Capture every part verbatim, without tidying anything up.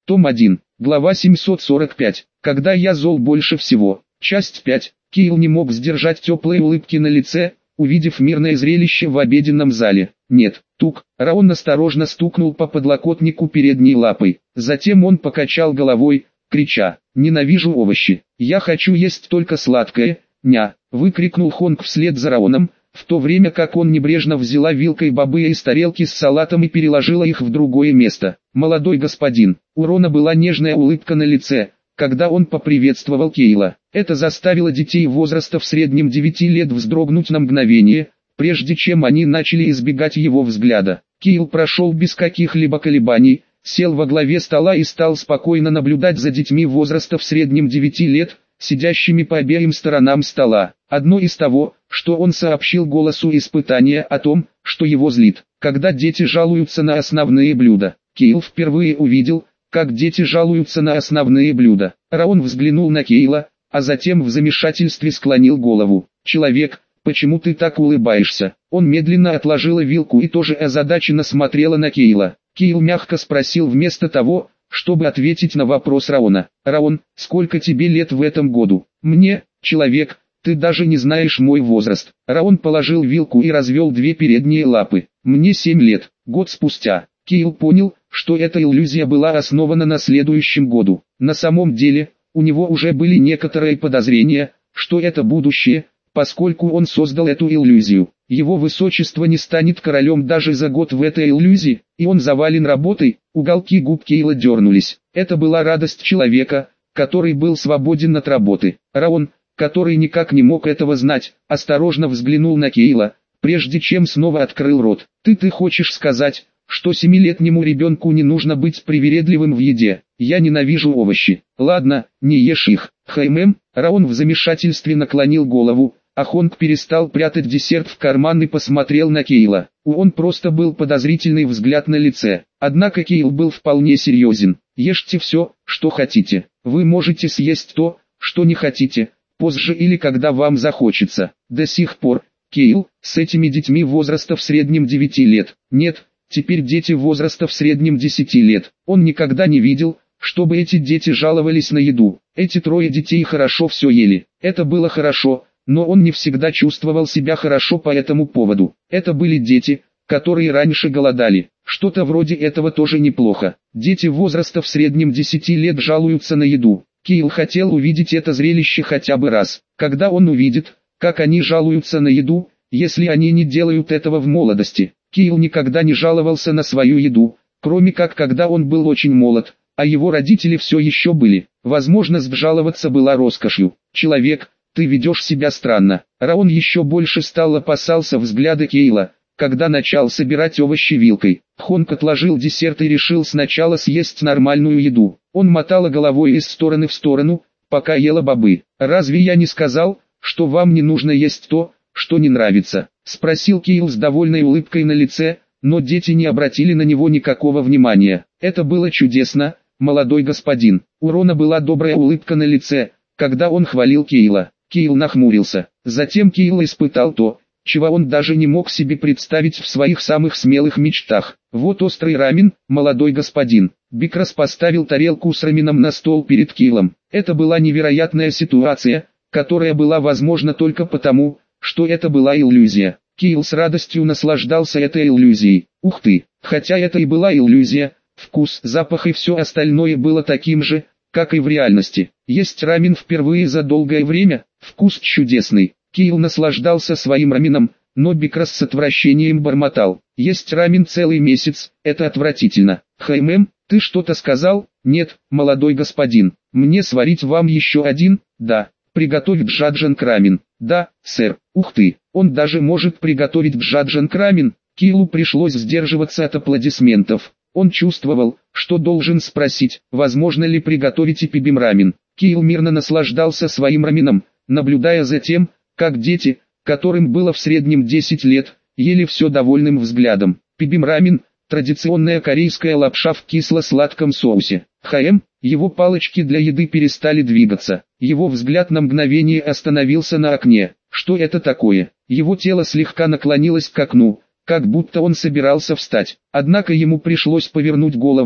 Том один, глава семьсот сорок пять. Когда я зол больше всего. Часть пять. Кайл не мог сдержать теплые улыбки на лице, увидев мирное зрелище в обеденном зале. Нет, тук. Раон осторожно стукнул по подлокотнику передней лапой. Затем он покачал головой, крича: «Ненавижу овощи. Я хочу есть только сладкое, ня!» Выкрикнул Хонг вслед за Раоном, в то время как он небрежно взяла вилкой бобы из тарелки с салатом и переложила их в другое место. «Молодой господин». У Рона была нежная улыбка на лице, когда он поприветствовал Кайла. Это заставило детей возраста в среднем девяти лет вздрогнуть на мгновение, прежде чем они начали избегать его взгляда. Кайл прошел без каких-либо колебаний, сел во главе стола и стал спокойно наблюдать за детьми возраста в среднем девяти лет, сидящими по обеим сторонам стола. Одно из того, что он сообщил голосу испытания о том, что его злит, когда дети жалуются на основные блюда. Кайл впервые увидел, как дети жалуются на основные блюда. Раон взглянул на Кайла, а затем в замешательстве склонил голову. «Человек, почему ты так улыбаешься?» Он медленно отложила вилку и тоже озадаченно смотрела на Кайла. Кайл мягко спросил вместо того, чтобы ответить на вопрос Раона. «Раон, сколько тебе лет в этом году?» «Мне, человек, ты даже не знаешь мой возраст». Раон положил вилку и развел две передние лапы. «Мне семь лет». Год спустя, Кайл понял, что эта иллюзия была основана на следующем году. На самом деле, у него уже были некоторые подозрения, что это будущее, поскольку он создал эту иллюзию. Его высочество не станет королем даже за год в этой иллюзии, и он завален работой. Уголки губ Кайла дернулись. Это была радость человека, который был свободен от работы. Раон, который никак не мог этого знать, осторожно взглянул на Кайла, прежде чем снова открыл рот. «Ты ты хочешь сказать, что семилетнему ребенку не нужно быть привередливым в еде? Я ненавижу овощи». «Ладно, не ешь их». «Хаймэм». Раон в замешательстве наклонил голову, а Хонг перестал прятать десерт в карман и посмотрел на Кайла. У он просто был подозрительный взгляд на лице. Однако Кайл был вполне серьезен. «Ешьте все, что хотите. Вы можете съесть то, что не хотите, позже или когда вам захочется». До сих пор, Кайл, с этими детьми возраста в среднем девяти лет. Нет, теперь дети возраста в среднем десяти лет. Он никогда не видел, чтобы эти дети жаловались на еду. Эти трое детей хорошо все ели. Это было хорошо, но он не всегда чувствовал себя хорошо по этому поводу. Это были дети, которые раньше голодали. Что-то вроде этого тоже неплохо. Дети возраста в среднем десяти лет жалуются на еду. Кайл хотел увидеть это зрелище хотя бы раз. Когда он увидит, как они жалуются на еду, если они не делают этого в молодости. Кайл никогда не жаловался на свою еду, кроме как когда он был очень молод, а его родители все еще были. Возможность жаловаться была роскошью. «Человек, ты ведешь себя странно». Раон еще больше стал опасался взгляда Кайла, когда начал собирать овощи вилкой. Хонг отложил десерт и решил сначала съесть нормальную еду. Он мотал головой из стороны в сторону, пока ела бобы. «Разве я не сказал, что вам не нужно есть то, что не нравится?» — спросил Кайл с довольной улыбкой на лице, но дети не обратили на него никакого внимания. «Это было чудесно, молодой господин». У Рона была добрая улыбка на лице, когда он хвалил Кайла. Кайл нахмурился. Затем Кайл испытал то, чего он даже не мог себе представить в своих самых смелых мечтах. «Вот острый рамен, молодой господин». Бикрас поставил тарелку с раменом на стол перед Кайлом. Это была невероятная ситуация, которая была возможна только потому, что это была иллюзия. Кайл с радостью наслаждался этой иллюзией. Ух ты, хотя это и была иллюзия, вкус, запах и все остальное было таким же, как и в реальности. Есть рамен впервые за долгое время, вкус чудесный. Кайл наслаждался своим раменом, но Бикрас с отвращением бормотал. «Есть рамен целый месяц, это отвратительно». «Хаймэм, ты что-то сказал?» «Нет, молодой господин. Мне сварить вам еще один?» «Да». «Приготовить джаджанг рамен?» «Да, сэр». «Ух ты, он даже может приготовить джаджанг рамен». Кайлу пришлось сдерживаться от аплодисментов. Он чувствовал, что должен спросить, возможно ли приготовить и пибим рамен. Кайл мирно наслаждался своим раменом, наблюдая за тем, как дети, которым было в среднем десять лет, ели все довольным взглядом. Пибим рамен – традиционная корейская лапша в кисло-сладком соусе. Хаэм, его палочки для еды перестали двигаться. Его взгляд на мгновение остановился на окне. Что это такое? Его тело слегка наклонилось к окну, как будто он собирался встать. Однако ему пришлось повернуть голову,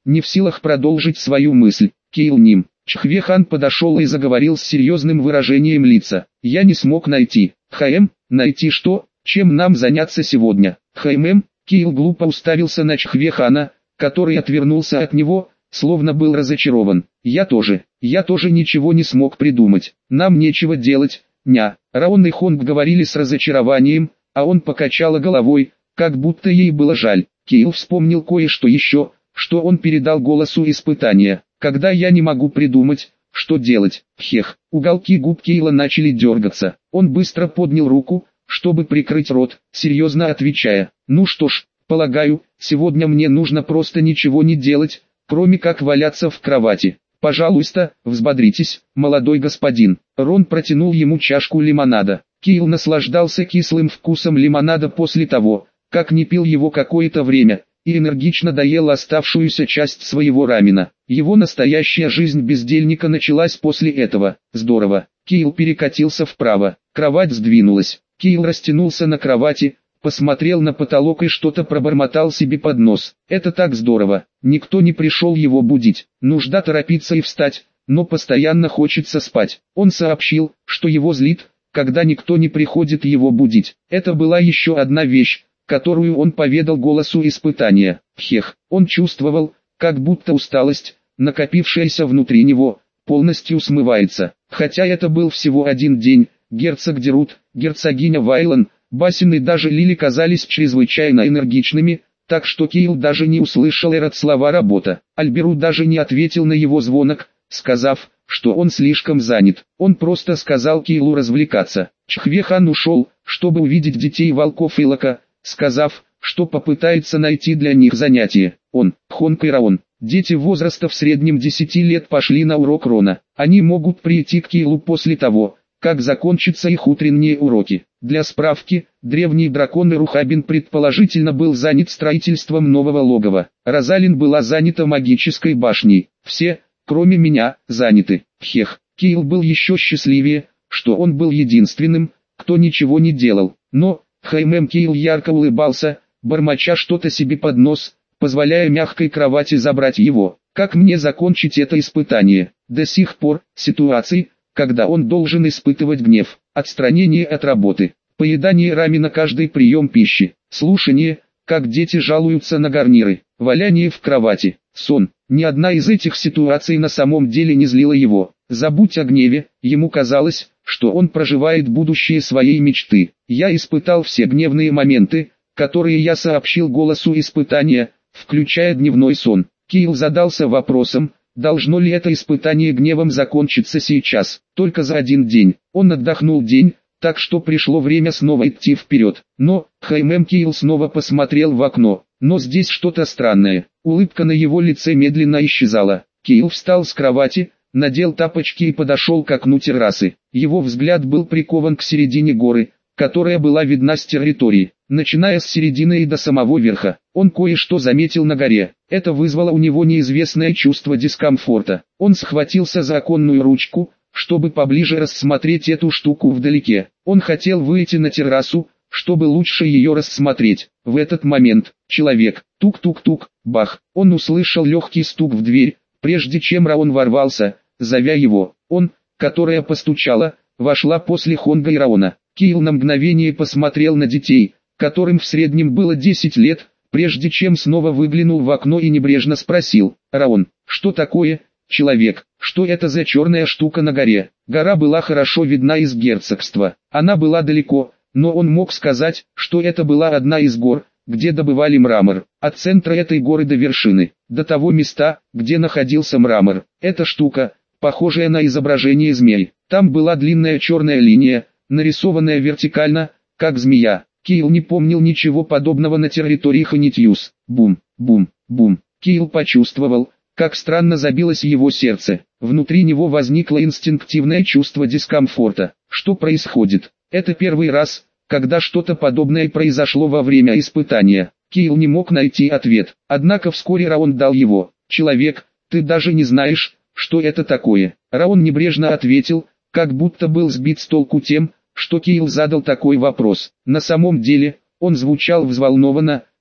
не в силах продолжить свою мысль. Кейл Ним. Чхве-хан подошел и заговорил с серьезным выражением лица. «Я не смог найти. Хаэм, найти что? Чем нам заняться сегодня?» «Хайм-эм», Кейл глупо уставился на Чхве-хана, который отвернулся от него, словно был разочарован. «Я тоже, я тоже ничего не смог придумать. Нам нечего делать, ня». Раон и Хонг говорили с разочарованием, а он покачала головой, как будто ей было жаль. Кейл вспомнил кое-что еще, что он передал голосу испытания. «Когда я не могу придумать, что делать, хех». Уголки губ Кейла начали дергаться. Он быстро поднял руку, чтобы прикрыть рот, серьезно отвечая. «Ну что ж, полагаю, сегодня мне нужно просто ничего не делать, кроме как валяться в кровати. Пожалуйста, взбодритесь, молодой господин». Рон протянул ему чашку лимонада. Кейл наслаждался кислым вкусом лимонада после того, как не пил его какое-то время, и энергично доел оставшуюся часть своего рамена. Его настоящая жизнь бездельника началась после этого. Здорово. Кейл перекатился вправо, кровать сдвинулась. Кейл растянулся на кровати, посмотрел на потолок и что-то пробормотал себе под нос. Это так здорово. Никто не пришел его будить. Нужда торопиться и встать, но постоянно хочется спать. Он сообщил, что его злит, когда никто не приходит его будить. Это была еще одна вещь, которую он поведал голосу испытания. Хех, он чувствовал, как будто усталость, накопившаяся внутри него, полностью смывается. Хотя это был всего один день, герцог Дерут, герцогиня Вайлан, Басин и даже Лили казались чрезвычайно энергичными, так что Кейл даже не услышал Эрот слова «работа». Альберу даже не ответил на его звонок, сказав, что он слишком занят. Он просто сказал Кейлу развлекаться. Чхве-хан ушел, чтобы увидеть детей волков Илока, сказав, что попытается найти для них занятие. Он, Хонг и Раон, дети возраста в среднем десяти лет, пошли на урок Рона. Они могут прийти к Кейлу после того, как закончатся их утренние уроки. Для справки, древний дракон Ирухабин предположительно был занят строительством нового логова. Розалин была занята магической башней. Все, кроме меня, заняты. Хех, Кейл был еще счастливее, что он был единственным, кто ничего не делал. Но, Хайм Кейл ярко улыбался, бормоча что-то себе под нос, позволяя мягкой кровати забрать его. Как мне закончить это испытание? До сих пор, ситуации, когда он должен испытывать гнев, отстранение от работы, поедание рамена каждый прием пищи, слушание, как дети жалуются на гарниры, валяние в кровати, сон. Ни одна из этих ситуаций на самом деле не злила его. Забудь о гневе, ему казалось, что он проживает будущее своей мечты. Я испытал все гневные моменты, которые я сообщил голосу испытания, включая дневной сон. Кейл задался вопросом, должно ли это испытание гневом закончиться сейчас, только за один день. Он отдохнул день, так что пришло время снова идти вперед. Но, Хайм Кейл снова посмотрел в окно, но здесь что-то странное. Улыбка на его лице медленно исчезала. Кейл встал с кровати, надел тапочки и подошел к окну террасы. Его взгляд был прикован к середине горы, которая была видна с территории, начиная с середины и до самого верха. Он кое-что заметил на горе. Это вызвало у него неизвестное чувство дискомфорта. Он схватился за оконную ручку, чтобы поближе рассмотреть эту штуку вдалеке. Он хотел выйти на террасу, чтобы лучше ее рассмотреть. В этот момент, человек, тук-тук-тук, бах, он услышал легкий стук в дверь, прежде чем Раон ворвался, зовя его. Он, которая постучала, вошла после Хонга и Раона. Кейл на мгновение посмотрел на детей, которым в среднем было десять лет, прежде чем снова выглянул в окно и небрежно спросил: «Раон, что такое, человек, что это за черная штука на горе?» Гора была хорошо видна из герцогства. Она была далеко, но он мог сказать, что это была одна из гор, где добывали мрамор. От центра этой горы до вершины, до того места, где находился мрамор. Эта штука, похожая на изображение змей. Там была длинная черная линия, нарисованная вертикально, как змея. Кейл не помнил ничего подобного на территории Ханитьюс. Бум, бум, бум. Кейл почувствовал, как странно забилось его сердце. Внутри него возникло инстинктивное чувство дискомфорта. Что происходит? Это первый раз, когда что-то подобное произошло во время испытания. Кейл не мог найти ответ. Однако вскоре Раон дал его. «Человек, ты даже не знаешь, что это такое». Раон небрежно ответил, как будто был сбит с толку тем, что Кейл задал такой вопрос. На самом деле, он звучал взволнованно,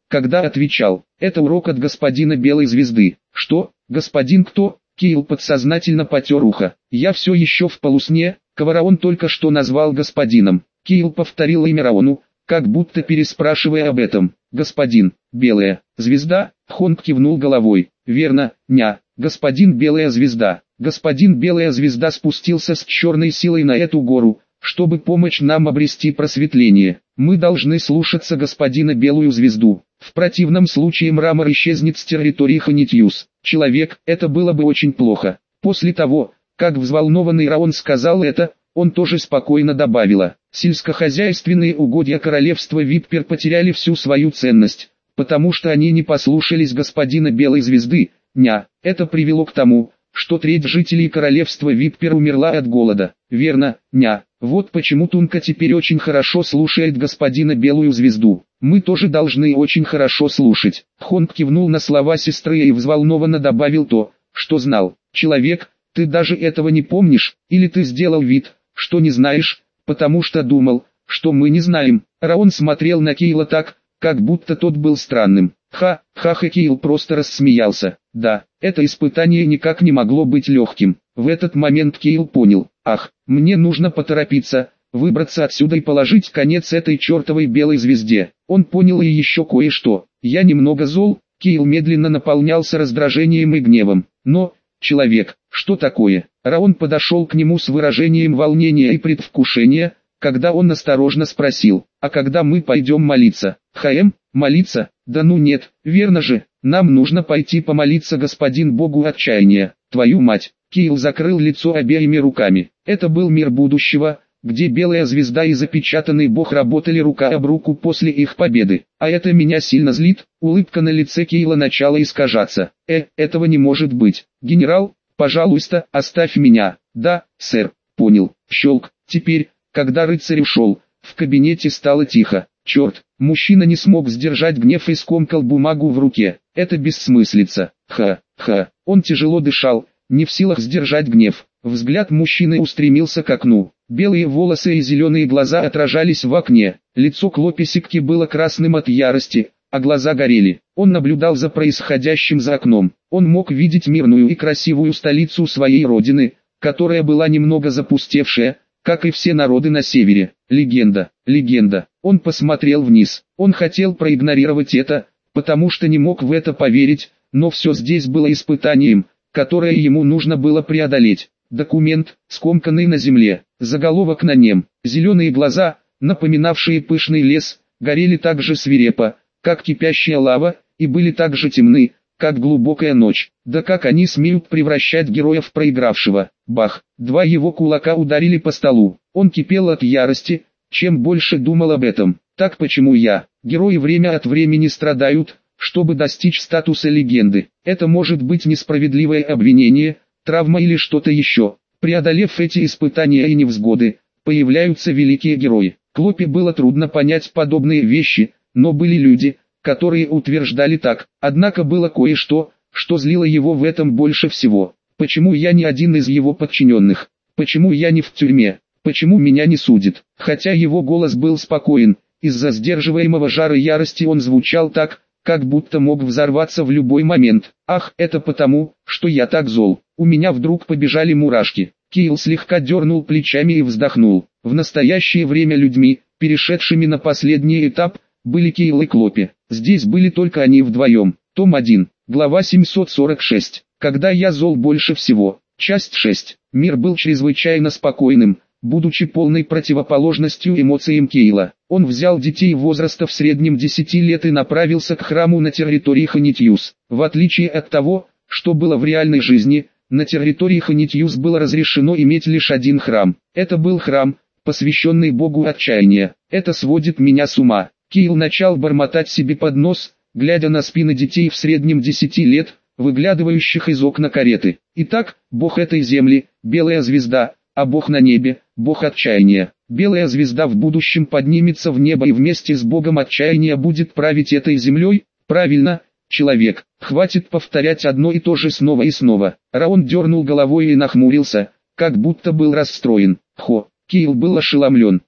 когда отвечал: «Это урок от господина Белой Звезды». «Что? Господин кто?» Кейл подсознательно потер ухо. «Я все еще в полусне, кого Раон только что назвал господином». Кейл повторил имя Раону, как будто переспрашивая об этом. «Господин, Белая Звезда?» Хонг кивнул головой. «Верно, ня, господин Белая Звезда». Господин Белая Звезда спустился с черной силой на эту гору, чтобы помочь нам обрести просветление. Мы должны слушаться господина Белую Звезду. В противном случае мрамор исчезнет с территории Ханитьюс. Человек, это было бы очень плохо». После того, как взволнованный Раон сказал это, он тоже спокойно добавила: «Сельскохозяйственные угодья королевства Виппер потеряли всю свою ценность, потому что они не послушались господина Белой Звезды, ня. Это привело к тому, что треть жителей королевства Виппер умерла от голода. Верно, ня. Вот почему Тунка теперь очень хорошо слушает господина Белую Звезду. Мы тоже должны очень хорошо слушать». Хонг кивнул на слова сестры и взволнованно добавил то, что знал. «Человек, ты даже этого не помнишь, или ты сделал вид, что не знаешь, потому что думал, что мы не знаем». Раон смотрел на Кейла так, как будто тот был странным. Ха-ха-ха, Кейл просто рассмеялся. Да, это испытание никак не могло быть легким. В этот момент Кейл понял: ах, мне нужно поторопиться, выбраться отсюда и положить конец этой чертовой Белой Звезде. Он понял и еще кое-что. Я немного зол. Кейл медленно наполнялся раздражением и гневом. Но, человек, что такое? Раон подошел к нему с выражением волнения и предвкушения, когда он осторожно спросил: а когда мы пойдем молиться? Хаэм, молиться? Да ну нет, верно же, нам нужно пойти помолиться господин Богу отчаяния. Твою мать! Кейл закрыл лицо обеими руками. Это был мир будущего, где Белая Звезда и запечатанный Бог работали рука об руку после их победы. А это меня сильно злит. Улыбка на лице Кейла начала искажаться. Э, этого не может быть. Генерал, пожалуйста, оставь меня. Да, сэр, понял. Щелк. Теперь, когда рыцарь ушел, в кабинете стало тихо. Черт, мужчина не смог сдержать гнев и скомкал бумагу в руке. Это бессмыслица. Ха-ха. Он тяжело дышал, не в силах сдержать гнев. Взгляд мужчины устремился к окну. Белые волосы и зеленые глаза отражались в окне. Лицо Клописикки было красным от ярости, а глаза горели. Он наблюдал за происходящим за окном. Он мог видеть мирную и красивую столицу своей родины, которая была немного запустевшая, как и все народы на севере. Легенда, легенда. Он посмотрел вниз. Он хотел проигнорировать это, потому что не мог в это поверить, но все здесь было испытанием, которое ему нужно было преодолеть. Документ, скомканный на земле, заголовок на нем. Зеленые глаза, напоминавшие пышный лес, горели так же свирепо, как кипящая лава, и были так же темны, как глубокая ночь. Да как они смеют превращать героя в проигравшего? Бах! Два его кулака ударили по столу. Он кипел от ярости, чем больше думал об этом. Так почему я? Герои время от времени страдают, чтобы достичь статуса легенды. Это может быть несправедливое обвинение, травма или что-то еще. Преодолев эти испытания и невзгоды, появляются великие герои. Клопе было трудно понять подобные вещи, но были люди, которые утверждали так. Однако было кое-что, что злило его в этом больше всего. Почему я не один из его подчиненных? Почему я не в тюрьме? Почему меня не судят? Хотя его голос был спокоен, из-за сдерживаемого жара ярости он звучал так, как будто мог взорваться в любой момент. Ах, это потому, что я так зол. У меня вдруг побежали мурашки. Кейл слегка дернул плечами и вздохнул. В настоящее время людьми, перешедшими на последний этап, были Кейл и Клопе. Здесь были только они вдвоем. Том один, глава семьсот сорок шесть. Когда я зол больше всего. Часть шесть. Мир был чрезвычайно спокойным, будучи полной противоположностью эмоциям Кейла. Он взял детей возраста в среднем десяти лет и направился к храму на территории Ханитьюс. В отличие от того, что было в реальной жизни, на территории Ханитьюс было разрешено иметь лишь один храм. Это был храм, посвященный Богу отчаяния. Это сводит меня с ума. Кейл начал бормотать себе под нос, глядя на спины детей в среднем десяти лет, выглядывающих из окна кареты. Итак, Бог этой земли, Белая Звезда, а Бог на небе, Бог отчаяния. Белая Звезда в будущем поднимется в небо и вместе с Богом отчаяния будет править этой землей? Правильно, человек. Хватит повторять одно и то же снова и снова. Раон дернул головой и нахмурился, как будто был расстроен. Хо, Кейл был ошеломлен.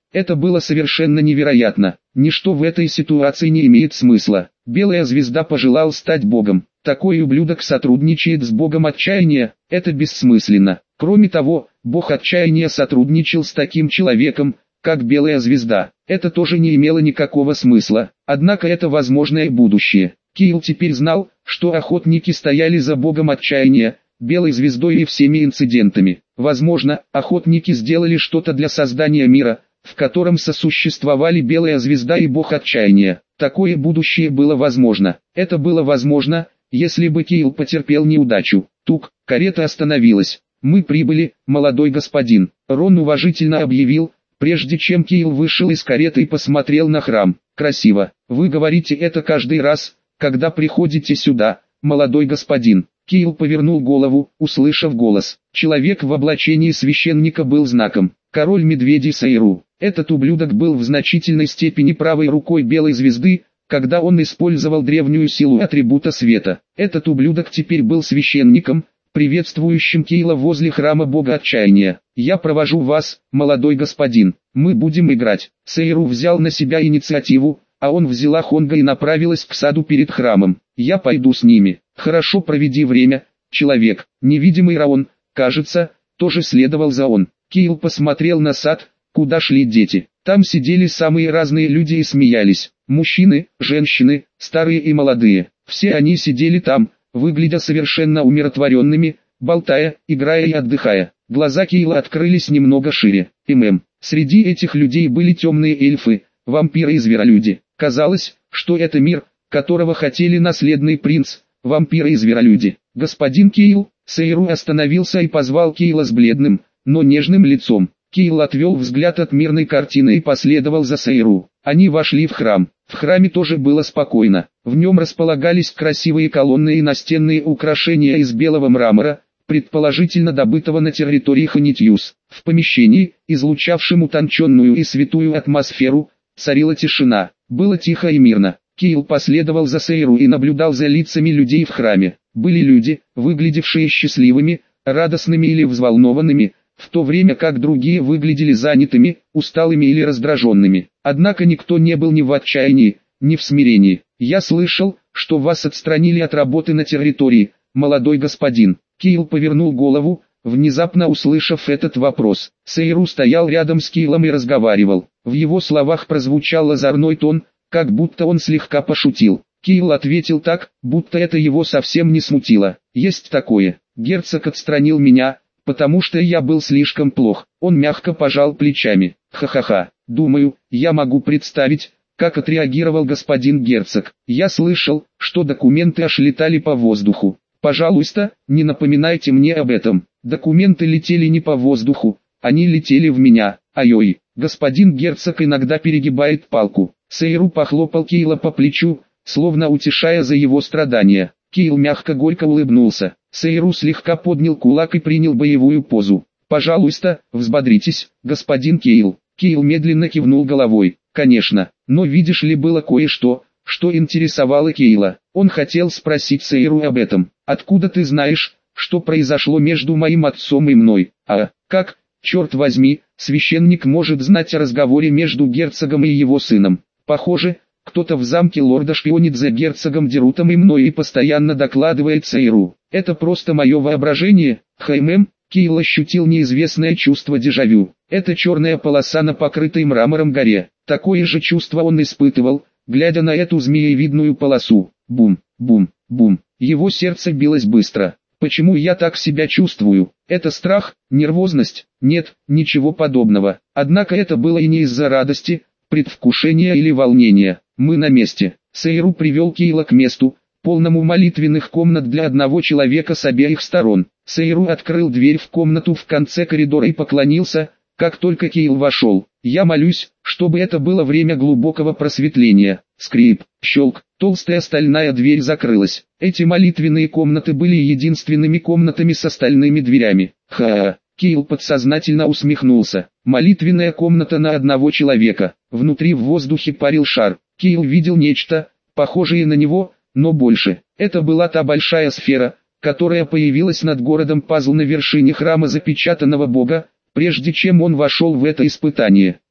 Это было совершенно невероятно. Ничто в этой ситуации не имеет смысла. Белая звезда пожелал стать богом. Такой ублюдок сотрудничает с богом отчаяния, это бессмысленно. Кроме того, бог отчаяния сотрудничал с таким человеком, как Белая звезда. Это тоже не имело никакого смысла. Однако это возможное будущее. Кайл теперь знал, что охотники стояли за богом отчаяния, Белой звездой и всеми инцидентами. Возможно, охотники сделали что-то для создания мира, в котором сосуществовали Белая звезда и бог отчаяния. Такое будущее было возможно. Это было возможно, если бы Кайл потерпел неудачу. Тук, карета остановилась. «Мы прибыли, молодой господин», — Рон уважительно объявил, прежде чем Кайл вышел из кареты и посмотрел на храм. «Красиво. Вы говорите это каждый раз, когда приходите сюда, молодой господин». Кайл повернул голову, услышав голос. Человек в облачении священника был знаком. Король медведей Сейру. Этот ублюдок был в значительной степени правой рукой Белой звезды, когда он использовал древнюю силу атрибута света. Этот ублюдок теперь был священником, приветствующим Кайла возле храма бога отчаяния. «Я провожу вас, молодой господин. Мы будем играть». Сейру взял на себя инициативу, а он взяла Хонга и направилась к саду перед храмом. «Я пойду с ними». «Хорошо, проведи время, человек». Невидимый Раон, кажется, тоже следовал за он. Кайл посмотрел на сад, куда шли дети. Там сидели самые разные люди и смеялись. Мужчины, женщины, старые и молодые. Все они сидели там, выглядя совершенно умиротворенными, болтая, играя и отдыхая. Глаза Кайла открылись немного шире. ММ. Среди этих людей были темные эльфы, вампиры и зверолюди. Казалось, что это мир, которого хотели наследный принц, вампиры и зверолюди. «Господин Кайл», Сейру остановился и позвал Кайла с бледным, но нежным лицом. Кайл отвел взгляд от мирной картины и последовал за Сейру. Они вошли в храм. В храме тоже было спокойно. В нем располагались красивые колонны и настенные украшения из белого мрамора, предположительно добытого на территории Ханитьюс. В помещении, излучавшем утонченную и святую атмосферу, царила тишина. Было тихо и мирно. Кайл последовал за Сейру и наблюдал за лицами людей в храме. Были люди, выглядевшие счастливыми, радостными или взволнованными, в то время как другие выглядели занятыми, усталыми или раздраженными. Однако никто не был ни в отчаянии, ни в смирении. «Я слышал, что вас отстранили от работы на территории, молодой господин». Кайл повернул голову, внезапно услышав этот вопрос. Сейру стоял рядом с Кайлом и разговаривал. В его словах прозвучал озорной тон, как будто он слегка пошутил. Кайл ответил так, будто это его совсем не смутило. «Есть такое. Герцог отстранил меня, потому что я был слишком плох». Он мягко пожал плечами. «Ха-ха-ха. Думаю, я могу представить, как отреагировал господин герцог. Я слышал, что документы аж летали по воздуху. Пожалуйста, не напоминайте мне об этом. Документы летели не по воздуху, они летели в меня. Ай-ой, господин герцог иногда перегибает палку». Сейру похлопал Кайла по плечу, словно утешая за его страдания. Кайл мягко горько улыбнулся. Сейру слегка поднял кулак и принял боевую позу. «Пожалуйста, взбодритесь, господин Кайл». Кайл медленно кивнул головой. «Конечно, но видишь ли, было кое-что, что интересовало Кайла». Он хотел спросить Сейру об этом. «Откуда ты знаешь, что произошло между моим отцом и мной?» «А, как, черт возьми, священник может знать о разговоре между герцогом и его сыном?» «Похоже, кто-то в замке лорда шпионит за герцогом Дерутом и мной и постоянно докладывает Сейру. Это просто мое воображение». «Хм». Кайл ощутил неизвестное чувство дежавю. Это черная полоса на покрытой мрамором горе. Такое же чувство он испытывал, глядя на эту змеевидную полосу. Бум, бум, бум. Его сердце билось быстро. «Почему я так себя чувствую? Это страх, нервозность?» Нет, ничего подобного. Однако это было и не из-за радости, предвкушения или волнения. «Мы на месте». Сейру привел Кайла к месту, полному молитвенных комнат для одного человека с обеих сторон. Сейру открыл дверь в комнату в конце коридора и поклонился, как только Кайл вошел. «Я молюсь, чтобы это было время глубокого просветления». Скрип, щелк, толстая стальная дверь закрылась. Эти молитвенные комнаты были единственными комнатами с остальными дверями. Ха-ха. Кайл подсознательно усмехнулся. Молитвенная комната на одного человека. Внутри в воздухе парил шар. Кайл видел нечто, похожее на него, но больше. Это была та большая сфера, которая появилась над городом Пазл на вершине храма запечатанного бога, прежде чем он вошел в это испытание.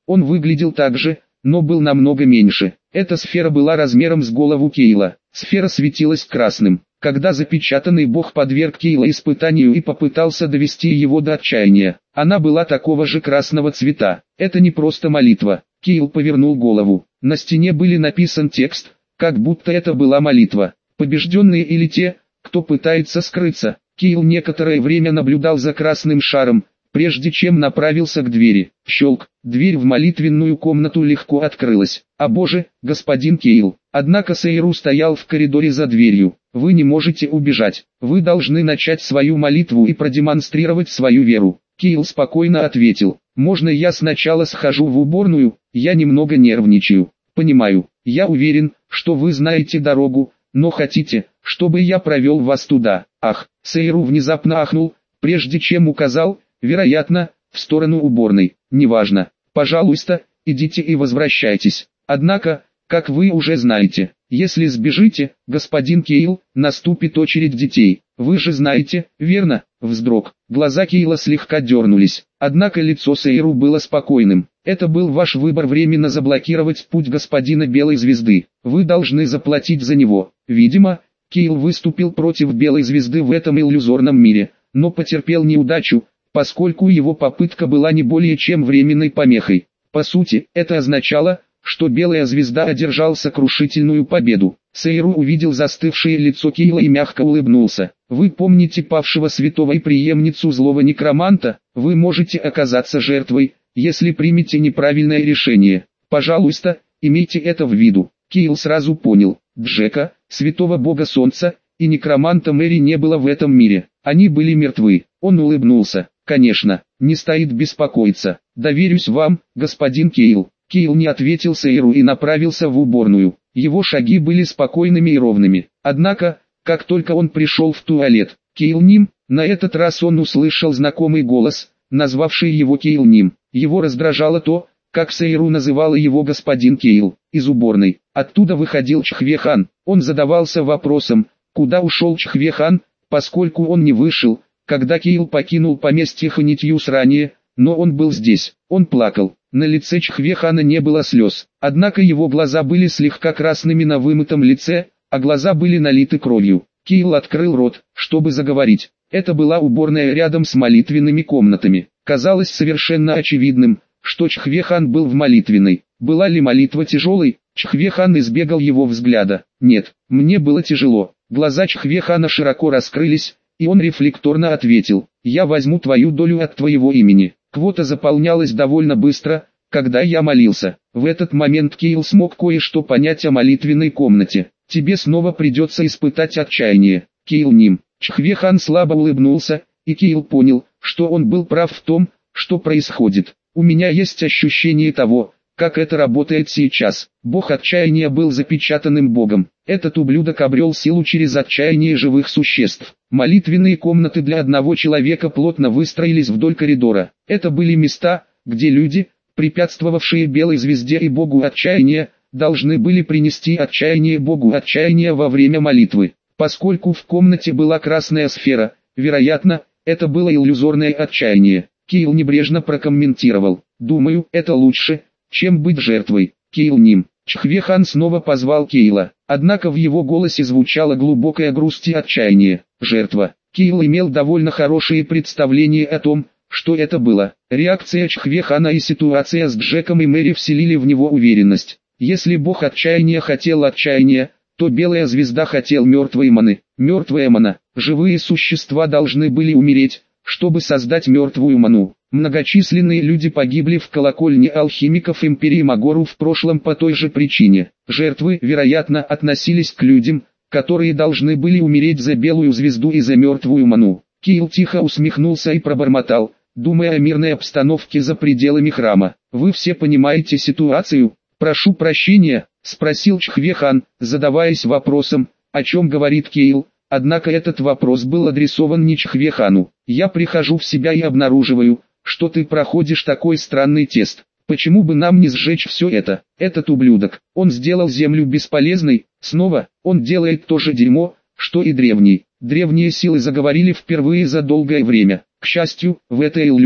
Он выглядел так же, но был намного меньше. Эта сфера была размером с голову Кейла. Сфера светилась красным. Когда запечатанный бог подверг Кейла испытанию и попытался довести его до отчаяния, она была такого же красного цвета. Это не просто молитва. Кейл повернул голову. На стене был написан текст, как будто это была молитва. Побежденные или те, кто пытается скрыться. Кейл некоторое время наблюдал за красным шаром, прежде чем направился к двери. Щелк, дверь в молитвенную комнату легко открылась. «О боже, господин Кейл!» Однако Сейру стоял в коридоре за дверью. «Вы не можете убежать. Вы должны начать свою молитву и продемонстрировать свою веру». Кейл спокойно ответил: «Можно я сначала схожу в уборную? Я немного нервничаю». «Понимаю. Я уверен, что вы знаете дорогу, но хотите, чтобы я провел вас туда?» «Ах!» Сейру внезапно ахнул, прежде чем указал, вероятно, в сторону уборной. «Неважно. Пожалуйста, идите и возвращайтесь. Однако, как вы уже знаете, если сбежите, господин Кейл, наступит очередь детей. Вы же знаете, верно?» Вздрог. Глаза Кейла слегка дернулись. Однако лицо Сейру было спокойным. «Это был ваш выбор временно заблокировать путь господина Белой Звезды. Вы должны заплатить за него». Видимо, Кейл выступил против Белой Звезды в этом иллюзорном мире, но потерпел неудачу, поскольку его попытка была не более чем временной помехой. По сути, это означало, что Белая Звезда одержал сокрушительную победу. Сейру увидел застывшее лицо Кейла и мягко улыбнулся. «Вы помните павшего святого и преемницу злого некроманта? Вы можете оказаться жертвой, если примете неправильное решение. Пожалуйста, имейте это в виду». Кейл сразу понял: Джека, святого бога солнца, и некроманта Мэри не было в этом мире. Они были мертвы. Он улыбнулся. «Конечно, не стоит беспокоиться. Доверюсь вам, господин Кейл». Кейл не ответил Сейру и направился в уборную. Его шаги были спокойными и ровными. Однако, как только он пришел в туалет, Кейл Ним, на этот раз он услышал знакомый голос, назвавший его Кейл Ним. Его раздражало то, как Сейру называла его господин Кейл. Из уборной. Оттуда выходил Чхве-хан. Он задавался вопросом, куда ушел Чхве-хан, поскольку он не вышел, когда Кейл покинул поместье Ханитьюс ранее, но он был здесь. Он плакал. На лице Чхве-хана не было слез, однако его глаза были слегка красными на вымытом лице, а глаза были налиты кровью. Кейл открыл рот, чтобы заговорить. Это была уборная рядом с молитвенными комнатами. Казалось совершенно очевидным, что Чхве-хан был в молитвенной. Была ли молитва тяжелой? Чхве-хан избегал его взгляда. «Нет, мне было тяжело». Глаза Чхве-хана широко раскрылись, и он рефлекторно ответил: «Я возьму твою долю от твоего имени». Квота заполнялась довольно быстро, когда я молился. В этот момент Кейл смог кое-что понять о молитвенной комнате. «Тебе снова придется испытать отчаяние, Кейл Ним». Чхве-хан слабо улыбнулся, и Кейл понял, что он был прав в том, что происходит. «У меня есть ощущение того, как это работает сейчас». Бог отчаяния был запечатанным богом. Этот ублюдок обрел силу через отчаяние живых существ. Молитвенные комнаты для одного человека плотно выстроились вдоль коридора. Это были места, где люди, препятствовавшие Белой Звезде и богу отчаяния, должны были принести отчаяние богу отчаяния во время молитвы. Поскольку в комнате была красная сфера, вероятно, это было иллюзорное отчаяние. Кейл небрежно прокомментировал: «Думаю, это лучше, чем быть жертвой». Кейл Ним. Чхве-хан снова позвал Кейла, однако в его голосе звучала глубокая грусть и отчаяние. Жертва. Кейл имел довольно хорошее представление о том, что это было. Реакция Чхве-хана и ситуация с Джеком и Мэри вселили в него уверенность. Если бог отчаяния хотел отчаяния, то Белая Звезда хотел мертвой маны. Мертвая мана. Живые существа должны были умереть, чтобы создать мертвую ману. Многочисленные люди погибли в колокольне алхимиков Империи Магору в прошлом по той же причине. Жертвы, вероятно, относились к людям, которые должны были умереть за Белую Звезду и за мертвую ману. Кейл тихо усмехнулся и пробормотал, думая о мирной обстановке за пределами храма: «Вы все понимаете ситуацию?» «Прошу прощения», — спросил Чхве-хан, задаваясь вопросом, о чем говорит Кейл. Однако этот вопрос был адресован не Чхве-хану. «Я прихожу в себя и обнаруживаю, что ты проходишь такой странный тест. Почему бы нам не сжечь все это? Этот ублюдок, он сделал землю бесполезной, снова, он делает то же дерьмо, что и древний». Древние силы заговорили впервые за долгое время. К счастью, в этой иллюзии,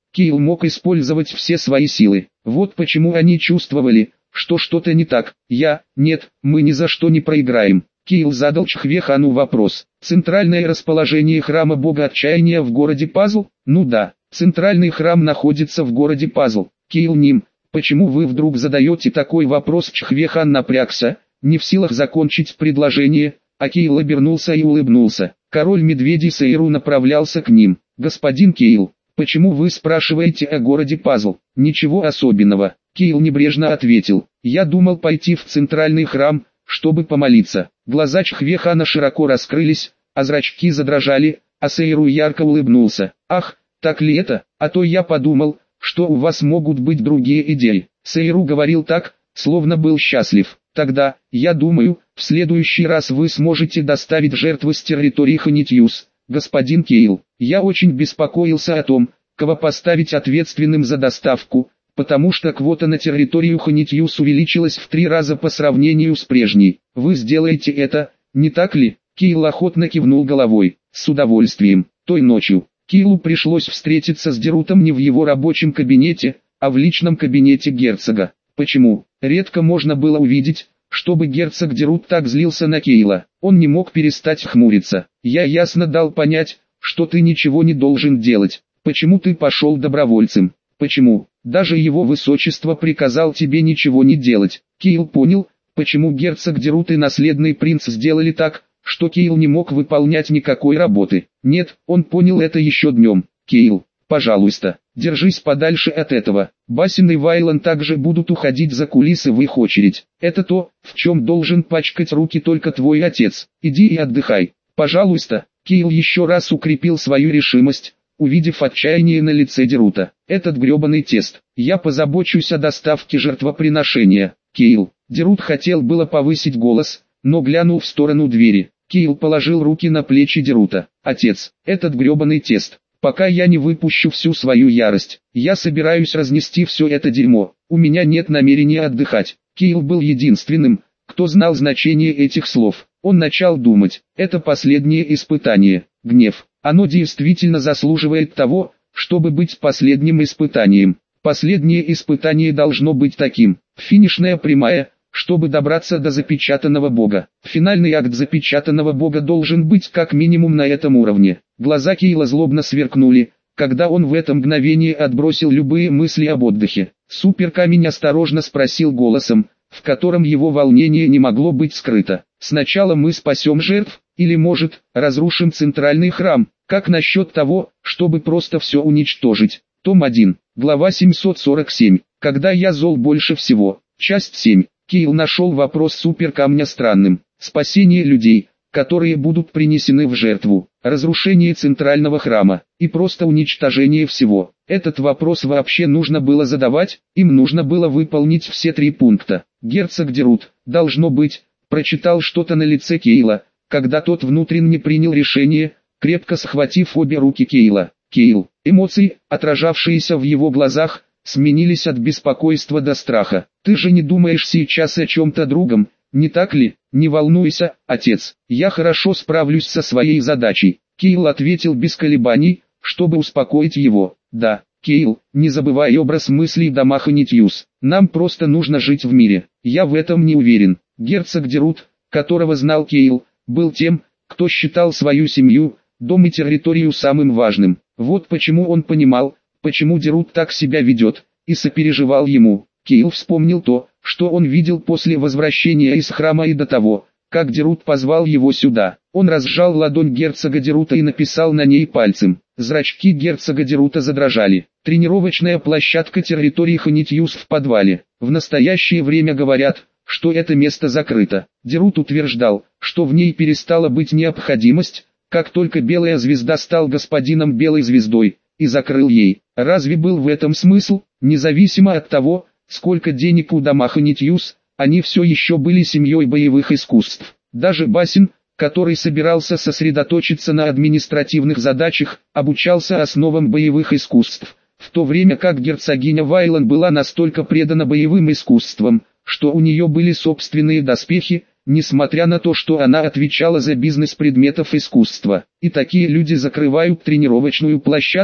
Кейл мог использовать все свои силы. Вот почему они чувствовали, что что-то не так. Я, нет, мы ни за что не проиграем. Кейл задал Чхве-хану вопрос. Центральное расположение храма бога отчаяния в городе Пазл? Ну да, центральный храм находится в городе Пазл. Кейл Ним, почему вы вдруг задаете такой вопрос? Чхве-хан напрягся, не в силах закончить предложение, а Кейл обернулся и улыбнулся. Король медведей Сейру направлялся к ним. Господин Кейл, почему вы спрашиваете о городе Пазл? Ничего особенного. Кейл небрежно ответил. Я думал пойти в центральный храм, чтобы помолиться. Глаза Чхве-хана широко раскрылись, а зрачки задрожали, а Сейру ярко улыбнулся. Ах, так ли это? А то я подумал, что у вас могут быть другие идеи. Сейру говорил так, словно был счастлив. Тогда, я думаю, в следующий раз вы сможете доставить жертвы с территории Ханитьюс. Господин Кейл, я очень беспокоился о том, кого поставить ответственным за доставку, потому что квота на территорию Ханитьюс увеличилась в три раза по сравнению с прежней. Вы сделаете это, не так ли? Кейл охотно кивнул головой. С удовольствием. Той ночью Кейлу пришлось встретиться с Дерутом не в его рабочем кабинете, а в личном кабинете герцога. Почему? Редко можно было увидеть, чтобы герцог Дерут так злился на Кейла. Он не мог перестать хмуриться. Я ясно дал понять, что ты ничего не должен делать. Почему ты пошел добровольцем? Почему? Даже его высочество приказал тебе ничего не делать. Кейл понял, почему герцог Дерут и наследный принц сделали так, что Кейл не мог выполнять никакой работы. Нет, он понял это еще днем. Кейл, пожалуйста, держись подальше от этого. Басин и Вайлан также будут уходить за кулисы в их очередь. Это то, в чем должен пачкать руки только твой отец. Иди и отдыхай. Пожалуйста. Кейл еще раз укрепил свою решимость, увидев отчаяние на лице Дерута. Этот гребаный тест. Я позабочусь о доставке жертвоприношения. Кейл. Дерут хотел было повысить голос, но глянул в сторону двери. Кейл положил руки на плечи Дерута. Отец, этот гребаный тест. Пока я не выпущу всю свою ярость, я собираюсь разнести все это дерьмо. У меня нет намерения отдыхать. Кейл был единственным, кто знал значение этих слов. Он начал думать, это последнее испытание. Гнев. Оно действительно заслуживает того, чтобы быть последним испытанием. Последнее испытание должно быть таким. Финишная прямая, чтобы добраться до запечатанного бога. Финальный акт запечатанного бога должен быть как минимум на этом уровне. Глаза Кейла злобно сверкнули, когда он в это мгновение отбросил любые мысли об отдыхе. Суперкамень осторожно спросил голосом, в котором его волнение не могло быть скрыто. Сначала мы спасем жертв, или может, разрушим центральный храм. Как насчет того, чтобы просто все уничтожить? Том один, глава семьсот сорок семь. Когда я зол больше всего. Часть семь. Кейл нашел вопрос суперкамня странным. Спасение людей, которые будут принесены в жертву, разрушение центрального храма, и просто уничтожение всего. Этот вопрос вообще нужно было задавать, им нужно было выполнить все три пункта. Герцог Дерут, должно быть, прочитал что-то на лице Кейла, когда тот внутренне принял решение, крепко схватив обе руки Кейла. Кейл, эмоции, отражавшиеся в его глазах, сменились от беспокойства до страха. Ты же не думаешь сейчас о чем-то другом, не так ли? Не волнуйся, отец, я хорошо справлюсь со своей задачей. Кейл ответил без колебаний, чтобы успокоить его. Да, Кейл, не забывай образ мыслей дома Ханитьюс. Нам просто нужно жить в мире. Я в этом не уверен. Герцог Дерут, которого знал Кейл, был тем, кто считал свою семью, дом и территорию самым важным. Вот почему он понимал, почему Дерут так себя ведет, и сопереживал ему. Кейл вспомнил то, что он видел после возвращения из храма и до того, как Дерут позвал его сюда. Он разжал ладонь герцога Дерута и написал на ней пальцем. Зрачки герцога Дерута задрожали. Тренировочная площадка территории Ханитьюс в подвале. В настоящее время говорят, что это место закрыто. Дерут утверждал, что в ней перестала быть необходимость, как только Белая Звезда стал господином Белой Звездой, и закрыл ей. Разве был в этом смысл? Независимо от того, сколько денег у дома Ханитьюс, они все еще были семьей боевых искусств. Даже Басин, который собирался сосредоточиться на административных задачах, обучался основам боевых искусств, в то время как герцогиня Вайлан была настолько предана боевым искусствам, что у нее были собственные доспехи, несмотря на то, что она отвечала за бизнес предметов искусства. И такие люди закрывают тренировочную площадку.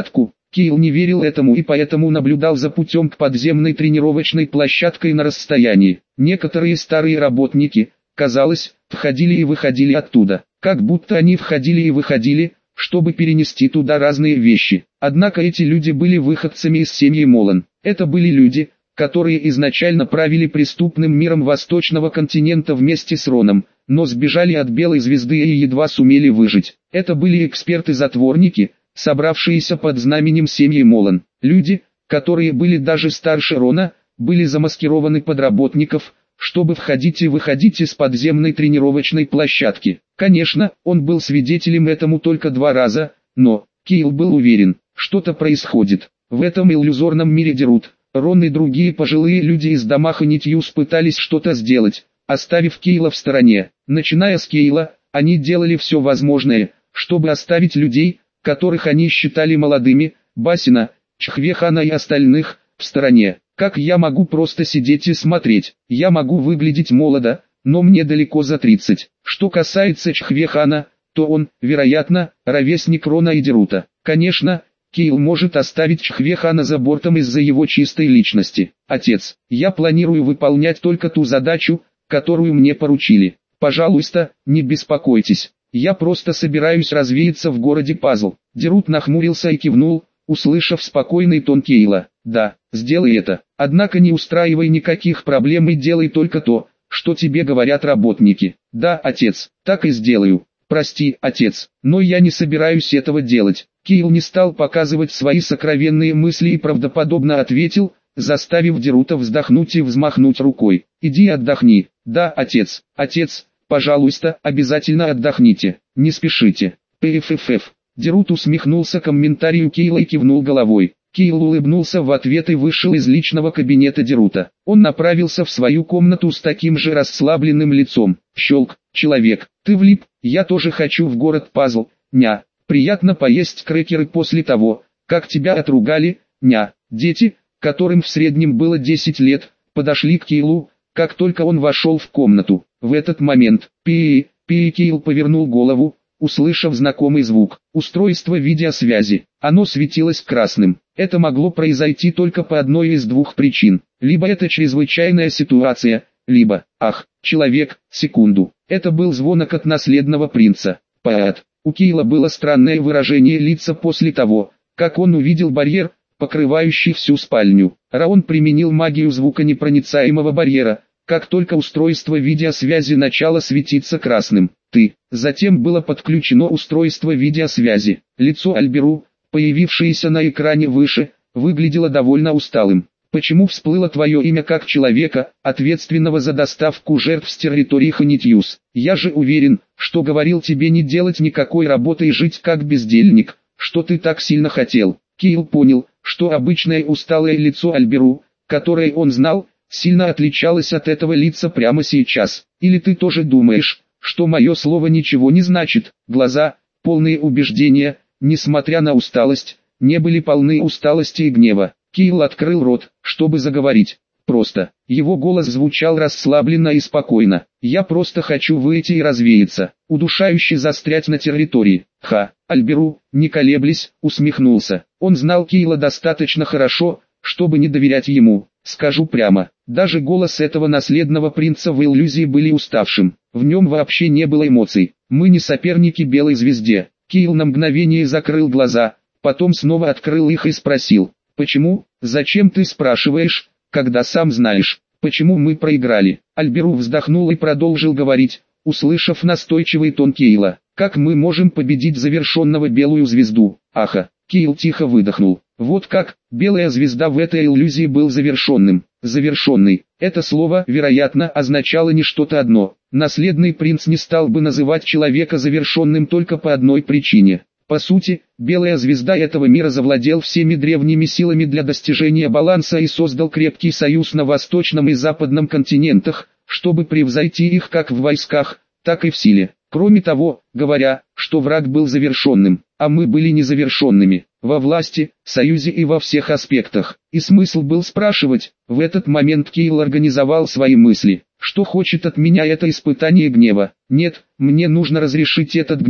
Кейл не верил этому и поэтому наблюдал за путем к подземной тренировочной площадке на расстоянии. Некоторые старые работники, казалось, входили и выходили оттуда, как будто они входили и выходили, чтобы перенести туда разные вещи. Однако эти люди были выходцами из семьи Молан. Это были люди, которые изначально правили преступным миром Восточного континента вместе с Роном, но сбежали от Белой Звезды и едва сумели выжить. Это были эксперты-затворники, собравшиеся под знаменем семьи Молан. Люди, которые были даже старше Рона, были замаскированы под работников, чтобы входить и выходить из подземной тренировочной площадки. Конечно, он был свидетелем этому только два раза, но Кейл был уверен, что-то происходит. В этом иллюзорном мире Дерут, Рон и другие пожилые люди из Дамаха Нитьюс пытались что-то сделать, оставив Кейла в стороне. Начиная с Кейла, они делали все возможное, чтобы оставить людей, которых они считали молодыми, Басина, Чхвехана и остальных, в стороне. Как я могу просто сидеть и смотреть? Я могу выглядеть молодо, но мне далеко за тридцать. Что касается Чхвехана, то он, вероятно, ровесник Рона и Дерута. Конечно, Кейл может оставить Чхвехана за бортом из-за его чистой личности. Отец, я планирую выполнять только ту задачу, которую мне поручили. Пожалуйста, не беспокойтесь. Я просто собираюсь развеяться в городе Пазл. Дерут нахмурился и кивнул, услышав спокойный тон Кейла. Да, сделай это. Однако не устраивай никаких проблем и делай только то, что тебе говорят работники. Да, отец, так и сделаю. Прости, отец, но я не собираюсь этого делать. Кейл не стал показывать свои сокровенные мысли и правдоподобно ответил, заставив Дерута вздохнуть и взмахнуть рукой. Иди отдохни. Да, отец, отец, пожалуйста, обязательно отдохните. Не спешите. Пффф. Дерут усмехнулся комментарию Кейла и кивнул головой. Кейл улыбнулся в ответ и вышел из личного кабинета Дерута. Он направился в свою комнату с таким же расслабленным лицом. Щелк, человек, ты влип, я тоже хочу в город Пазл, ня. Приятно поесть крекеры после того, как тебя отругали, ня. Дети, которым в среднем было десять лет, подошли к Кейлу, как только он вошел в комнату. В этот момент, пи пи Кейл повернул голову, услышав знакомый звук. Устройство видеосвязи. Оно светилось красным. Это могло произойти только по одной из двух причин. Либо это чрезвычайная ситуация, либо, ах, человек, секунду. Это был звонок от наследного принца. Паат. У Кейла было странное выражение лица после того, как он увидел барьер, покрывающий всю спальню. Раон применил магию звуконепроницаемого барьера, как только устройство видеосвязи начало светиться красным. Ты. Затем было подключено устройство видеосвязи. Лицо Альберу, появившееся на экране выше, выглядело довольно усталым. Почему всплыло твое имя как человека, ответственного за доставку жертв с территории Ханитьюс? Я же уверен, что говорил тебе не делать никакой работы и жить как бездельник, что ты так сильно хотел. Кейл понял, что обычное усталое лицо Альберу, которое он знал, сильно отличалось от этого лица прямо сейчас. Или ты тоже думаешь, что мое слово ничего не значит? Глаза, полные убеждения, несмотря на усталость, не были полны усталости и гнева. Кейл открыл рот, чтобы заговорить. Просто. Его голос звучал расслабленно и спокойно. Я просто хочу выйти и развеяться. Удушающе застрять на территории. Ха. Альберу, не колеблясь, усмехнулся. Он знал Кейла достаточно хорошо, чтобы не доверять ему. Скажу прямо, даже голос этого наследного принца в иллюзии были уставшим. В нем вообще не было эмоций. Мы не соперники Белой Звезде. Кейл на мгновение закрыл глаза, потом снова открыл их и спросил. Почему? Зачем ты спрашиваешь, когда сам знаешь, почему мы проиграли? Альберу вздохнул и продолжил говорить, услышав настойчивый тон Кейла. Как мы можем победить завершенного Белую Звезду? Аха. Кейл тихо выдохнул. Вот как, Белая Звезда в этой иллюзии был завершенным. Завершенный. Это слово, вероятно, означало не что-то одно. Наследный принц не стал бы называть человека завершенным только по одной причине. По сути, Белая Звезда этого мира завладел всеми древними силами для достижения баланса и создал крепкий союз на восточном и западном континентах, чтобы превзойти их как в войсках, так и в силе. Кроме того, говоря, что враг был завершенным, а мы были незавершенными, во власти, союзе и во всех аспектах. И смысл был спрашивать, в этот момент Кейл организовал свои мысли. Что хочет от меня это испытание гнева? Нет, мне нужно разрешить этот гнев,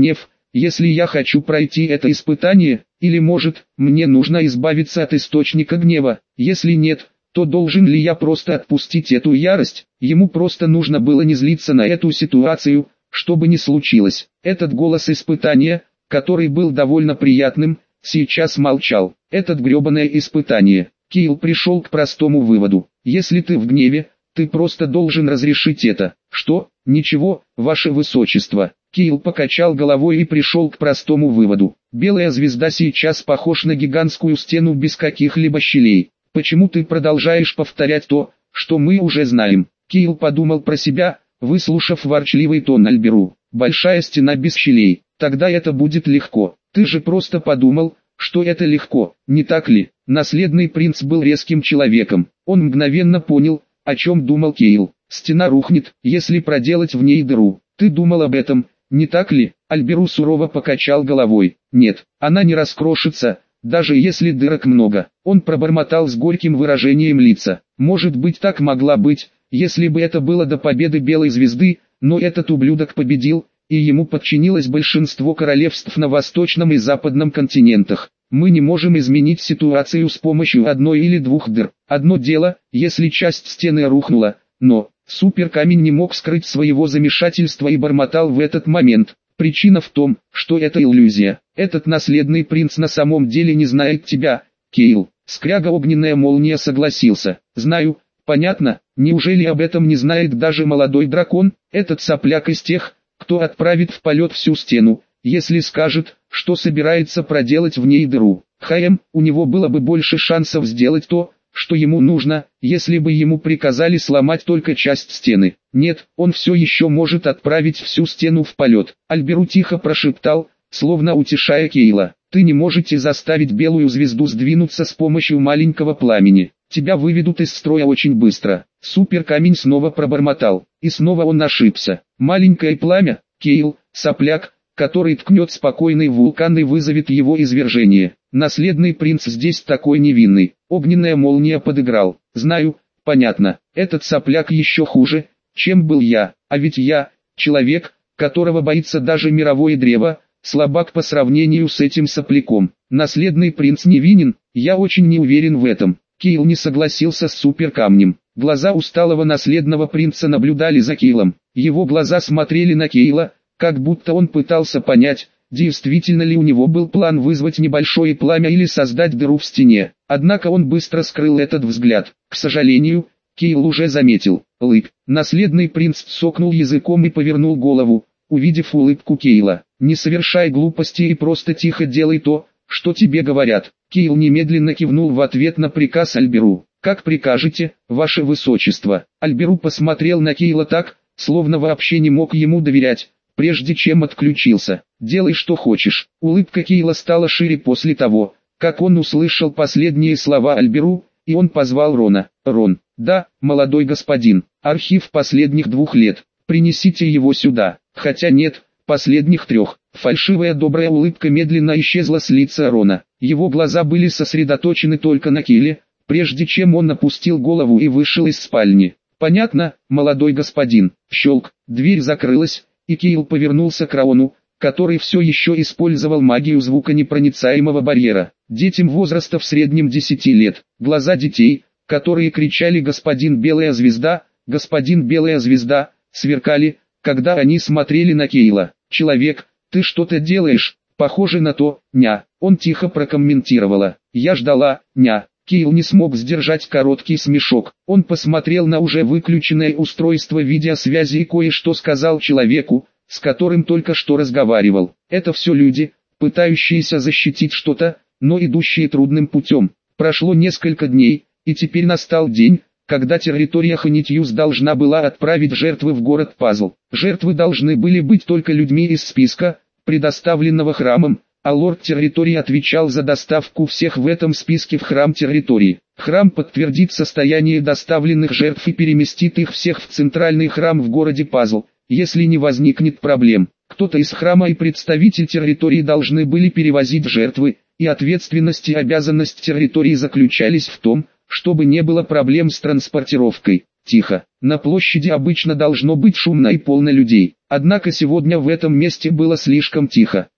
если я хочу пройти это испытание, или может, мне нужно избавиться от источника гнева, если нет, то должен ли я просто отпустить эту ярость? Ему просто нужно было не злиться на эту ситуацию, что бы ни случилось. Этот голос испытания, который был довольно приятным, сейчас молчал. Этот гребаное испытание. Кайл пришел к простому выводу. Если ты в гневе, ты просто должен разрешить это. Что? Ничего, ваше высочество. Кайл покачал головой и пришел к простому выводу. Белая звезда сейчас похож на гигантскую стену без каких-либо щелей. Почему ты продолжаешь повторять то, что мы уже знаем? Кайл подумал про себя, выслушав ворчливый тон Альберу. Большая стена без щелей. Тогда это будет легко. Ты же просто подумал, что это легко, не так ли? Наследный принц был резким человеком. Он мгновенно понял, о чем думал Кайл. Стена рухнет, если проделать в ней дыру. Ты думал об этом, не так ли? Альберу сурово покачал головой. Нет, она не раскрошится, даже если дырок много. Он пробормотал с горьким выражением лица. Может быть, так могла быть, если бы это было до победы Белой звезды, но этот ублюдок победил, и ему подчинилось большинство королевств на восточном и западном континентах. Мы не можем изменить ситуацию с помощью одной или двух дыр. Одно дело, если часть стены рухнула, но суперкамень не мог скрыть своего замешательства и бормотал в этот момент. Причина в том, что это иллюзия. Этот наследный принц на самом деле не знает тебя, Кайл. Скряга огненная молния согласился. Знаю, понятно, неужели об этом не знает даже молодой дракон? Этот сопляк из тех, кто отправит в полет всю стену, если скажет, что собирается проделать в ней дыру. Хаем, у него было бы больше шансов сделать то, что ему нужно, если бы ему приказали сломать только часть стены. Нет, он все еще может отправить всю стену в полет. Альберу тихо прошептал, словно утешая Кайла. Ты не можете заставить белую звезду сдвинуться с помощью маленького пламени. Тебя выведут из строя очень быстро. Суперкамень снова пробормотал. И снова он ошибся. Маленькое пламя, Кайл, сопляк, который ткнет спокойный вулкан и вызовет его извержение. Наследный принц здесь такой невинный. Огненная молния подыграл. Знаю, понятно, этот сопляк еще хуже, чем был я. А ведь я, человек, которого боится даже мировое древо, слабак по сравнению с этим сопляком. Наследный принц невинен, я очень не уверен в этом. Кайл не согласился с суперкамнем. Глаза усталого наследного принца наблюдали за Кайлом. Его глаза смотрели на Кайла, как будто он пытался понять, действительно ли у него был план вызвать небольшое пламя или создать дыру в стене. Однако он быстро скрыл этот взгляд. К сожалению, Кайл уже заметил. Лыб. Наследный принц цокнул языком и повернул голову, увидев улыбку Кайла. Не совершай глупости и просто тихо делай то, что тебе говорят. Кайл немедленно кивнул в ответ на приказ Альберу. Как прикажете, ваше высочество. Альберу посмотрел на Кайла так, словно вообще не мог ему доверять, прежде чем отключился. Делай что хочешь. Улыбка Кайла стала шире после того, как он услышал последние слова Альберу, и он позвал Рона. Рон. Да, молодой господин. Архив последних двух лет. Принесите его сюда. Хотя нет, последних трех. Фальшивая добрая улыбка медленно исчезла с лица Рона. Его глаза были сосредоточены только на Кайле, прежде чем он опустил голову и вышел из спальни. Понятно, молодой господин. Щелк. Дверь закрылась, и Кайл повернулся к Рону, который все еще использовал магию звуконепроницаемого барьера. Детям возраста в среднем десяти лет. Глаза детей, которые кричали «Господин Белая Звезда! Господин Белая Звезда!», сверкали, когда они смотрели на Кайла. «Человек, ты что-то делаешь, похоже на то, ня». Он тихо прокомментировала. «Я ждала, ня». Кайл не смог сдержать короткий смешок. Он посмотрел на уже выключенное устройство видеосвязи и кое-что сказал человеку, с которым только что разговаривал. Это все люди, пытающиеся защитить что-то, но идущие трудным путем. Прошло несколько дней, и теперь настал день, когда территория Ханитьюз должна была отправить жертвы в город Пазл. Жертвы должны были быть только людьми из списка, предоставленного храмом, а лорд территории отвечал за доставку всех в этом списке в храм территории. Храм подтвердит состояние доставленных жертв и переместит их всех в центральный храм в городе Пазл, если не возникнет проблем. Кто-то из храма и представитель территории должны были перевозить жертвы, и ответственность и обязанность территории заключались в том, чтобы не было проблем с транспортировкой. Тихо. На площади обычно должно быть шумно и полно людей. Однако сегодня в этом месте было слишком тихо.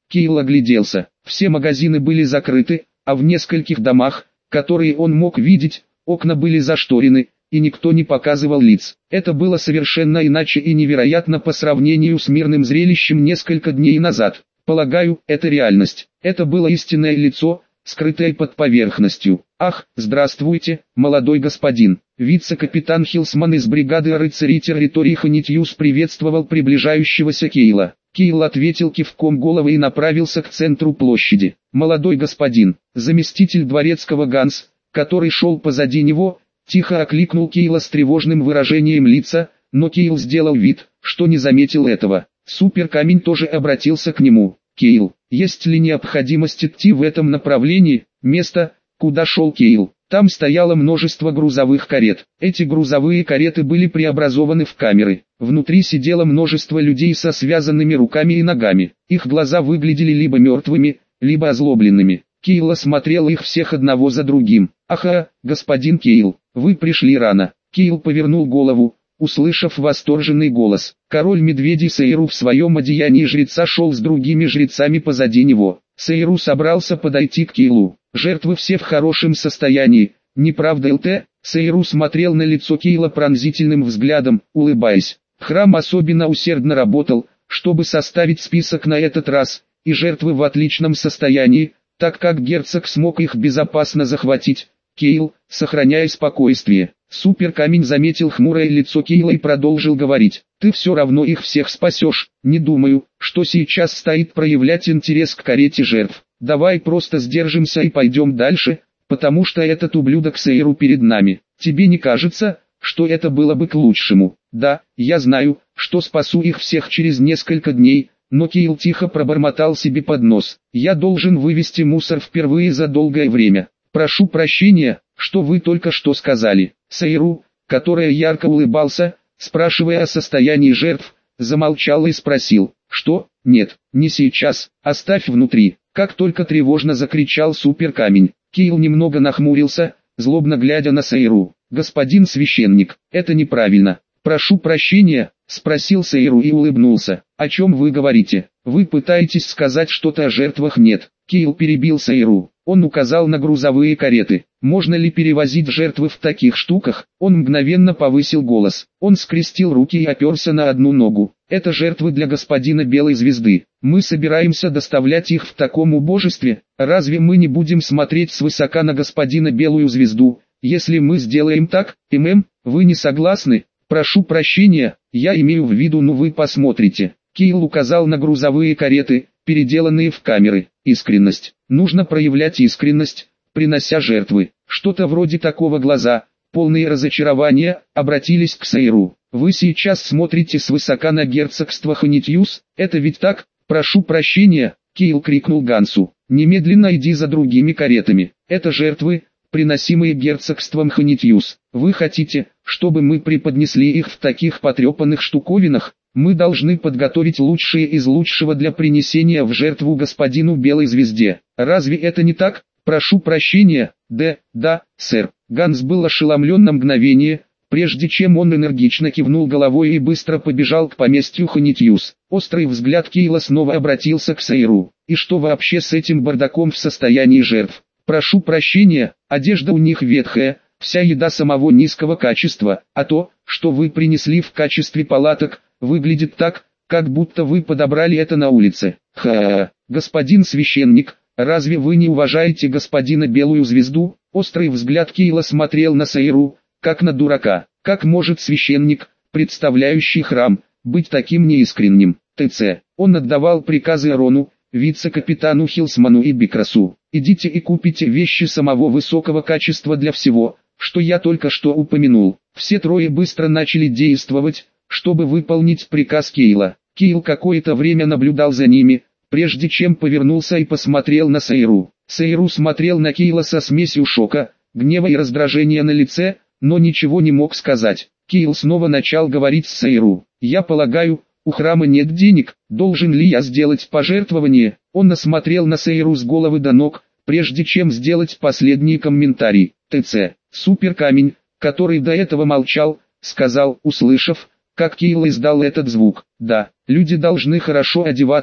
Кейл огляделся. Все магазины были закрыты, а в нескольких домах, которые он мог видеть, окна были зашторены, и никто не показывал лиц. Это было совершенно иначе и невероятно по сравнению с мирным зрелищем несколько дней назад. Полагаю, это реальность. Это было истинное лицо, скрытое под поверхностью. «Ах, здравствуйте, молодой господин!» Вице-капитан Хилсман из бригады рыцарей территории Ханитьюс приветствовал приближающегося Кейла. Кейл ответил кивком головы и направился к центру площади. «Молодой господин!» Заместитель дворецкого Ганс, который шел позади него, тихо окликнул Кейла с тревожным выражением лица, но Кейл сделал вид, что не заметил этого. Суперкамень тоже обратился к нему. «Кейл, есть ли необходимость идти в этом направлении?» Место, куда шел Кейл. Там стояло множество грузовых карет. Эти грузовые кареты были преобразованы в камеры. Внутри сидело множество людей со связанными руками и ногами. Их глаза выглядели либо мертвыми, либо озлобленными. Кейл осмотрел их всех одного за другим. «Аха, господин Кейл, вы пришли рано». Кейл повернул голову, услышав восторженный голос. Король медведей Сейру в своем одеянии жреца шел с другими жрецами позади него. Сейру собрался подойти к Кейлу. «Жертвы все в хорошем состоянии, не правда, ЛТ?» Сейру смотрел на лицо Кейла пронзительным взглядом, улыбаясь. Храм особенно усердно работал, чтобы составить список на этот раз, и жертвы в отличном состоянии, так как герцог смог их безопасно захватить. Кейл, сохраняя спокойствие. Суперкамень заметил хмурое лицо Кейла и продолжил говорить. «Ты все равно их всех спасешь. Не думаю, что сейчас стоит проявлять интерес к карете жертв. Давай просто сдержимся и пойдем дальше, потому что этот ублюдок Сейру перед нами. Тебе не кажется, что это было бы к лучшему?» «Да, я знаю, что спасу их всех через несколько дней», но Кейл тихо пробормотал себе под нос. «Я должен вывести мусор впервые за долгое время. Прошу прощения, что вы только что сказали». Сейру, который ярко улыбался, спрашивая о состоянии жертв, замолчал и спросил. «Что? Нет, не сейчас, оставь внутри». Как только тревожно закричал Суперкамень. Кейл немного нахмурился, злобно глядя на Сейру. «Господин священник, это неправильно». «Прошу прощения», — спросил Сейру и улыбнулся. «О чем вы говорите? Вы пытаетесь сказать что-то о жертвах?» «Нет». Кейл перебил Сейру. Он указал на грузовые кареты. «Можно ли перевозить жертвы в таких штуках?» Он мгновенно повысил голос. Он скрестил руки и оперся на одну ногу. «Это жертвы для господина Белой Звезды. Мы собираемся доставлять их в таком убожестве. Разве мы не будем смотреть свысока на господина Белую Звезду, если мы сделаем так? ММ, вы не согласны?» «Прошу прощения, я имею в виду, ну вы посмотрите». Кейл указал на грузовые кареты, переделанные в камеры. «Искренность. Нужно проявлять искренность, принося жертвы». Что-то вроде такого глаза, полные разочарования, обратились к Сейру. «Вы сейчас смотрите свысока на герцогство Ханитьюс, это ведь так?» «Прошу прощения», Кейл крикнул Гансу. «Немедленно иди за другими каретами. Это жертвы, приносимые герцогством Ханитьюс. Вы хотите, чтобы мы преподнесли их в таких потрепанных штуковинах? Мы должны подготовить лучшие из лучшего для принесения в жертву господину Белой Звезде. Разве это не так? Прошу прощения, да, да, сэр». Ганс был ошеломлен на мгновение, прежде чем он энергично кивнул головой и быстро побежал к поместью Ханитьюс. Острый взгляд Кейла снова обратился к Сейру. «И что вообще с этим бардаком в состоянии жертв? Прошу прощения, одежда у них ветхая, вся еда самого низкого качества, а то, что вы принесли в качестве палаток, выглядит так, как будто вы подобрали это на улице». «Ха-ха, господин священник, разве вы не уважаете господина Белую Звезду?» Острый взгляд Кейла смотрел на Сейру, как на дурака. «Как может священник, представляющий храм, быть таким неискренним?» ТЦ. Он отдавал приказы Рону, вице-капитану Хилсману и Бикрасу. «Идите и купите вещи самого высокого качества для всего, что я только что упомянул». Все трое быстро начали действовать, чтобы выполнить приказ Кейла. Кейл какое-то время наблюдал за ними, прежде чем повернулся и посмотрел на Сейру. Сейру смотрел на Кейла со смесью шока, гнева и раздражения на лице, но ничего не мог сказать. Кейл снова начал говорить с Сейру. «Я полагаю, у храма нет денег, должен ли я сделать пожертвование?» Он осмотрел на Сейру с головы до ног, прежде чем сделать последний комментарий. ТЦ. Суперкамень, который до этого молчал, сказал, услышав, как Кейл издал этот звук. «Да, люди должны хорошо одеваться,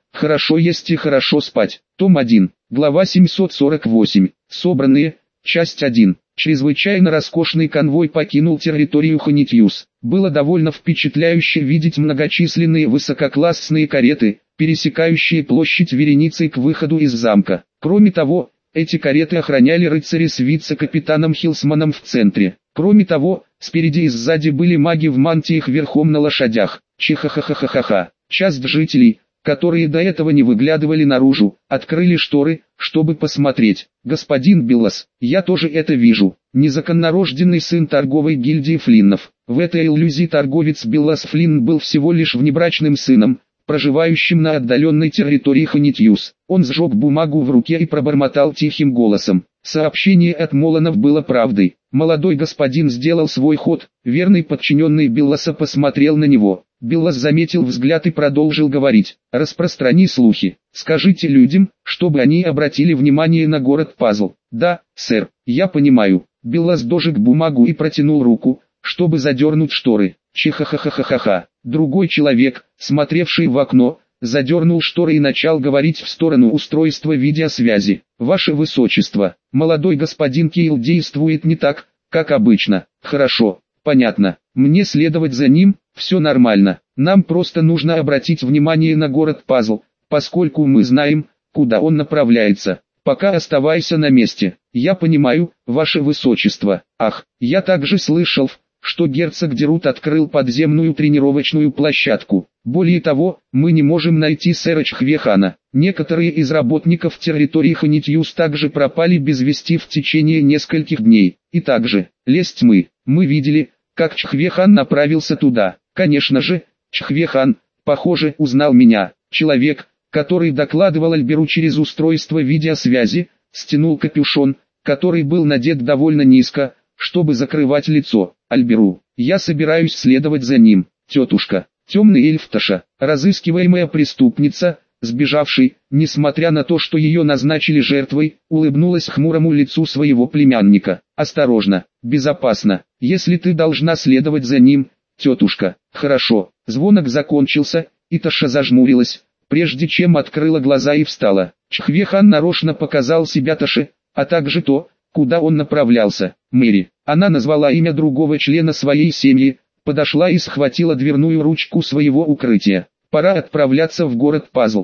Хорошо есть и хорошо спать. Том один. Глава семьсот сорок восемь. Собранные. Часть один. Чрезвычайно роскошный конвой покинул территорию Хонитьюс. Было довольно впечатляюще видеть многочисленные высококлассные кареты, пересекающие площадь вереницей к выходу из замка. Кроме того, эти кареты охраняли рыцари с вице-капитаном Хилсманом в центре. Кроме того, спереди и сзади были маги в мантиях верхом на лошадях. Чихахахахахаха. Часть жителей, которые до этого не выглядывали наружу, открыли шторы, чтобы посмотреть. Господин Биллас, я тоже это вижу. Незаконнорожденный сын торговой гильдии Флиннов. В этой иллюзии торговец Биллас Флинн был всего лишь внебрачным сыном, проживающим на отдаленной территории Хонитьюс. Он сжег бумагу в руке и пробормотал тихим голосом. Сообщение от Моланов было правдой. Молодой господин сделал свой ход, верный подчиненный Билласа посмотрел на него. Биллас заметил взгляд и продолжил говорить. «Распространи слухи. Скажите людям, чтобы они обратили внимание на город Пазл». «Да, сэр, я понимаю». Биллас дожег бумагу и протянул руку, чтобы задернуть шторы. Чихахахахаха. Другой человек, смотревший в окно, задернул шторы и начал говорить в сторону устройства видеосвязи. «Ваше Высочество, молодой господин Кейл действует не так, как обычно». «Хорошо, понятно. Мне следовать за ним, все нормально. Нам просто нужно обратить внимание на город Пазл, поскольку мы знаем, куда он направляется. Пока оставайся на месте». «Я понимаю, Ваше Высочество». «Ах, я также слышал, что герцог Дерут открыл подземную тренировочную площадку. Более того, мы не можем найти сэра Чхвехана. Некоторые из работников территории Хонитьюс также пропали без вести в течение нескольких дней. И также, лесть мы, мы видели, как Чхвехан направился туда. Конечно же, Чхвехан, похоже, узнал меня. Человек, который докладывал Альберу через устройство видеосвязи, стянул капюшон, который был надет довольно низко, чтобы закрывать лицо. Альберу, я собираюсь следовать за ним. Тетушка, темный эльф Таша, разыскиваемая преступница, сбежавший, несмотря на то, что ее назначили жертвой, улыбнулась хмурому лицу своего племянника. Осторожно, безопасно, если ты должна следовать за ним, тетушка. Хорошо. Звонок закончился, и Таша зажмурилась, прежде чем открыла глаза и встала. Чхвехан нарочно показал себя Таше, а также то, куда он направлялся. Мэри. Она назвала имя другого члена своей семьи, подошла и схватила дверную ручку своего укрытия. Пора отправляться в город Пазл.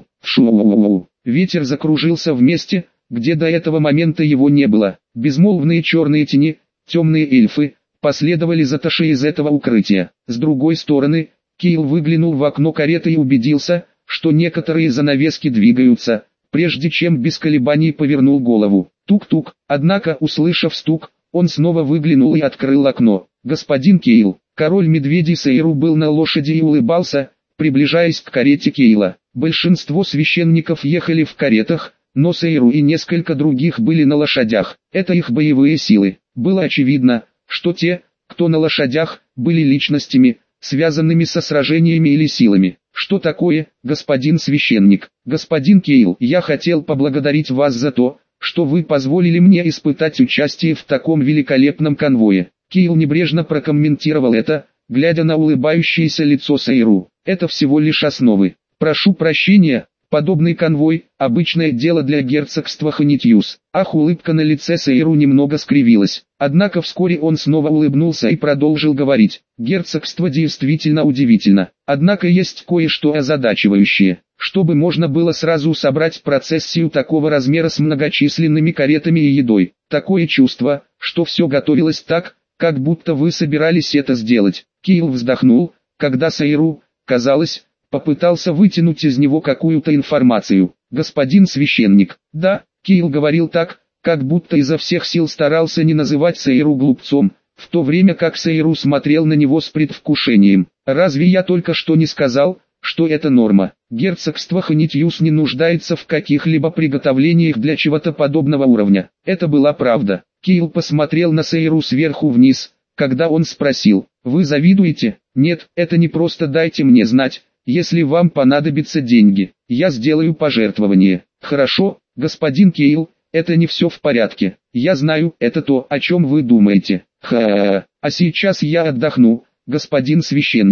Шу. Ветер закружился в месте, где до этого момента его не было. Безмолвные черные тени, темные эльфы, последовали за Ташей из этого укрытия. С другой стороны, Кейл выглянул в окно кареты и убедился, что некоторые занавески двигаются, прежде чем без колебаний повернул голову. Тук-тук, однако, услышав стук, он снова выглянул и открыл окно. «Господин Кейл». Король медведей Сейру был на лошади и улыбался, приближаясь к карете Кейла. Большинство священников ехали в каретах, но Сейру и несколько других были на лошадях. Это их боевые силы. Было очевидно, что те, кто на лошадях, были личностями, связанными со сражениями или силами. «Что такое, господин священник?» «Господин Кейл, я хотел поблагодарить вас за то, что вы позволили мне испытать участие в таком великолепном конвое». Кейл небрежно прокомментировал это, глядя на улыбающееся лицо Сейру. «Это всего лишь основы. Прошу прощения, подобный конвой – обычное дело для герцогства Хонитьюс». Ах, улыбка на лице Сейру немного скривилась. Однако вскоре он снова улыбнулся и продолжил говорить. «Герцогство действительно удивительно. Однако есть кое-что озадачивающее. Чтобы можно было сразу собрать процессию такого размера с многочисленными каретами и едой. Такое чувство, что все готовилось так, как будто вы собирались это сделать». Кейл вздохнул, когда Сейру, казалось, попытался вытянуть из него какую-то информацию. «Господин священник». «Да», Кейл говорил так, как будто изо всех сил старался не называть Сейру глупцом, в то время как Сейру смотрел на него с предвкушением. «Разве я только что не сказал, что это норма? Герцогство Хонитьюс не нуждается в каких-либо приготовлениях для чего-то подобного уровня». Это была правда. Кейл посмотрел на Сейру сверху вниз, когда он спросил: «Вы завидуете?» «Нет, это не просто дайте мне знать, если вам понадобятся деньги. Я сделаю пожертвование». «Хорошо, господин Кейл, это не все в порядке. Я знаю, это то, о чем вы думаете. Ха-ха-ха. А сейчас я отдохну, господин священник.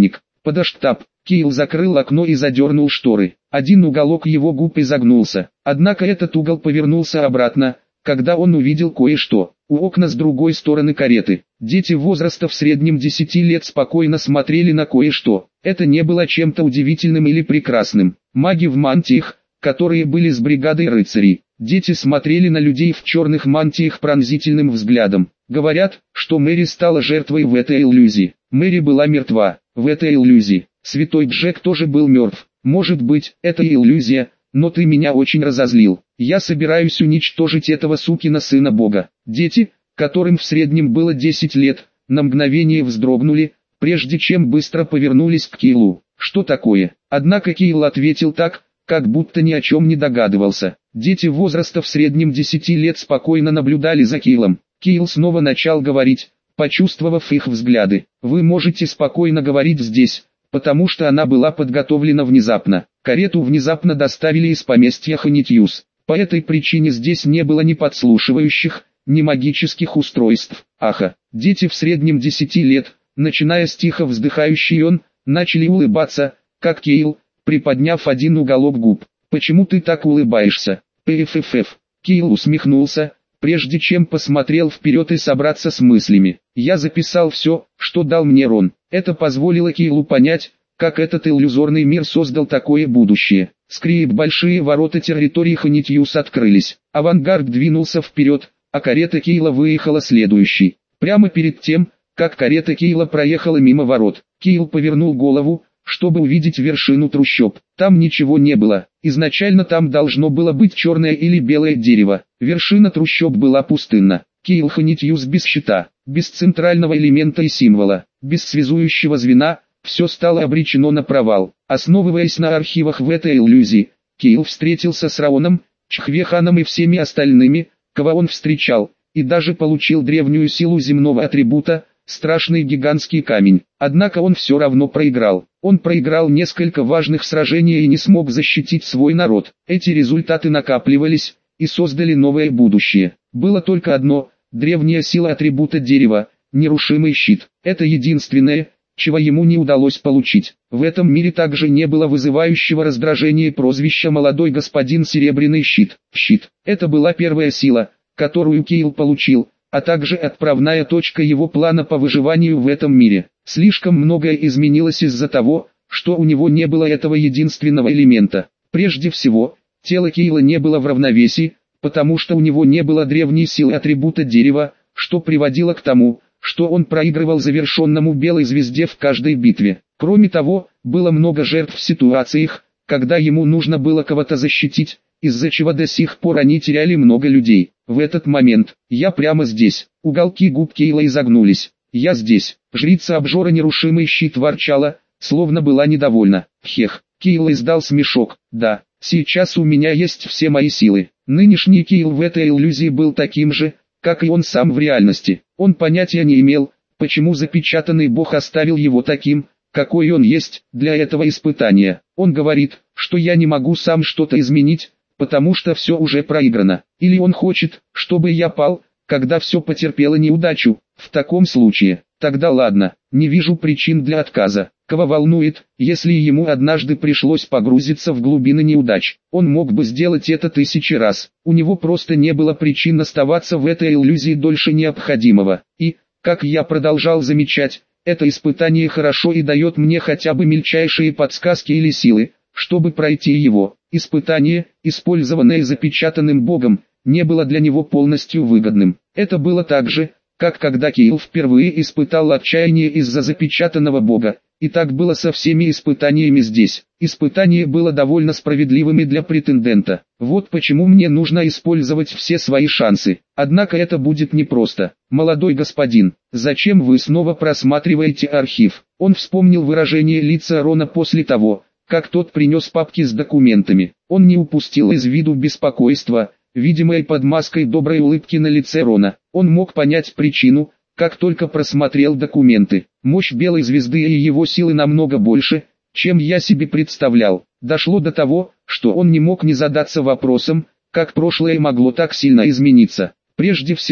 Подоштаб. Киил закрыл окно и задернул шторы. Один уголок его губ изогнулся. Однако этот угол повернулся обратно, когда он увидел кое-что. У окна с другой стороны кареты. Дети возраста в среднем десяти лет спокойно смотрели на кое-что. Это не было чем-то удивительным или прекрасным. Маги в мантиях, которые были с бригадой рыцарей. Дети смотрели на людей в черных мантиях пронзительным взглядом. Говорят, что Мэри стала жертвой в этой иллюзии. Мэри была мертва. В этой иллюзии. Святой Джек тоже был мертв. Может быть, это иллюзия, но ты меня очень разозлил. Я собираюсь уничтожить этого сукина сына Бога. Дети, которым в среднем было десять лет, на мгновение вздрогнули, прежде чем быстро повернулись к Киилу. Что такое? Однако Киил ответил так, как будто ни о чем не догадывался. Дети возраста в среднем десяти лет спокойно наблюдали за Киилом. Киил снова начал говорить, почувствовав их взгляды. Вы можете спокойно говорить здесь, потому что она была подготовлена внезапно. Карету внезапно доставили из поместья Хонитьюс. По этой причине здесь не было ни подслушивающих, ни магических устройств. Аха, дети в среднем десяти лет, начиная с тихо вздыхающий он, начали улыбаться, как Киил, приподняв один уголок губ. «Почему ты так улыбаешься?» «Пффф». Киил усмехнулся, прежде чем посмотрел вперед и собраться с мыслями. «Я записал все, что дал мне Рон». Это позволило Киилу понять, как этот иллюзорный мир создал такое будущее. Скрип, большие ворота территории Хонитьюс открылись. Авангард двинулся вперед, а карета Киила выехала следующей. Прямо перед тем, как карета Киила проехала мимо ворот, Киил повернул голову, чтобы увидеть вершину трущоб. Там ничего не было. Изначально там должно было быть черное или белое дерево. Вершина трущоб была пустынна. Киил Хонитьюс без щита, без центрального элемента и символа, без связующего звена, все стало обречено на провал. Основываясь на архивах в этой иллюзии, Киил встретился с Раоном, Чхвеханом и всеми остальными, кого он встречал, и даже получил древнюю силу земного атрибута, страшный гигантский камень. Однако он все равно проиграл. Он проиграл несколько важных сражений и не смог защитить свой народ. Эти результаты накапливались и создали новое будущее. Было только одно – древняя сила атрибута дерева, нерушимый щит. Это единственное, чего ему не удалось получить. В этом мире также не было вызывающего раздражения прозвища «молодой господин Серебряный щит». Щит – это была первая сила, которую Киил получил, а также отправная точка его плана по выживанию в этом мире. Слишком многое изменилось из-за того, что у него не было этого единственного элемента. Прежде всего, тело Киила не было в равновесии, потому что у него не было древней силы атрибута дерева, что приводило к тому, что он проигрывал завершенному белой звезде в каждой битве. Кроме того, было много жертв в ситуациях, когда ему нужно было кого-то защитить, из-за чего до сих пор они теряли много людей. В этот момент, я прямо здесь. Уголки губ Киила изогнулись. Я здесь. Жрица обжора нерушимый щит ворчала, словно была недовольна. Хех. Киил издал смешок. Да, сейчас у меня есть все мои силы. Нынешний Киил в этой иллюзии был таким же, как и он сам в реальности. Он понятия не имел, почему запечатанный бог оставил его таким, какой он есть, для этого испытания. Он говорит, что я не могу сам что-то изменить, потому что все уже проиграно. Или он хочет, чтобы я пал, когда все потерпело неудачу. В таком случае, тогда ладно, не вижу причин для отказа. Кого волнует, если ему однажды пришлось погрузиться в глубины неудач. Он мог бы сделать это тысячи раз. У него просто не было причин оставаться в этой иллюзии дольше необходимого. И, как я продолжал замечать, это испытание хорошо и дает мне хотя бы мельчайшие подсказки или силы, чтобы пройти его. Испытание, использованное запечатанным богом, не было для него полностью выгодным. Это было так же, как когда Киил впервые испытал отчаяние из-за запечатанного бога. И так было со всеми испытаниями здесь. Испытание было довольно справедливым и для претендента. Вот почему мне нужно использовать все свои шансы. Однако это будет непросто. Молодой господин, зачем вы снова просматриваете архив? Он вспомнил выражение лица Рона после того, как тот принес папки с документами. Он не упустил из виду беспокойства, видимое под маской доброй улыбки на лице Рона. Он мог понять причину, как только просмотрел документы. Мощь Белой Звезды и его силы намного больше, чем я себе представлял. Дошло до того, что он не мог не задаться вопросом, как прошлое могло так сильно измениться. Прежде всего,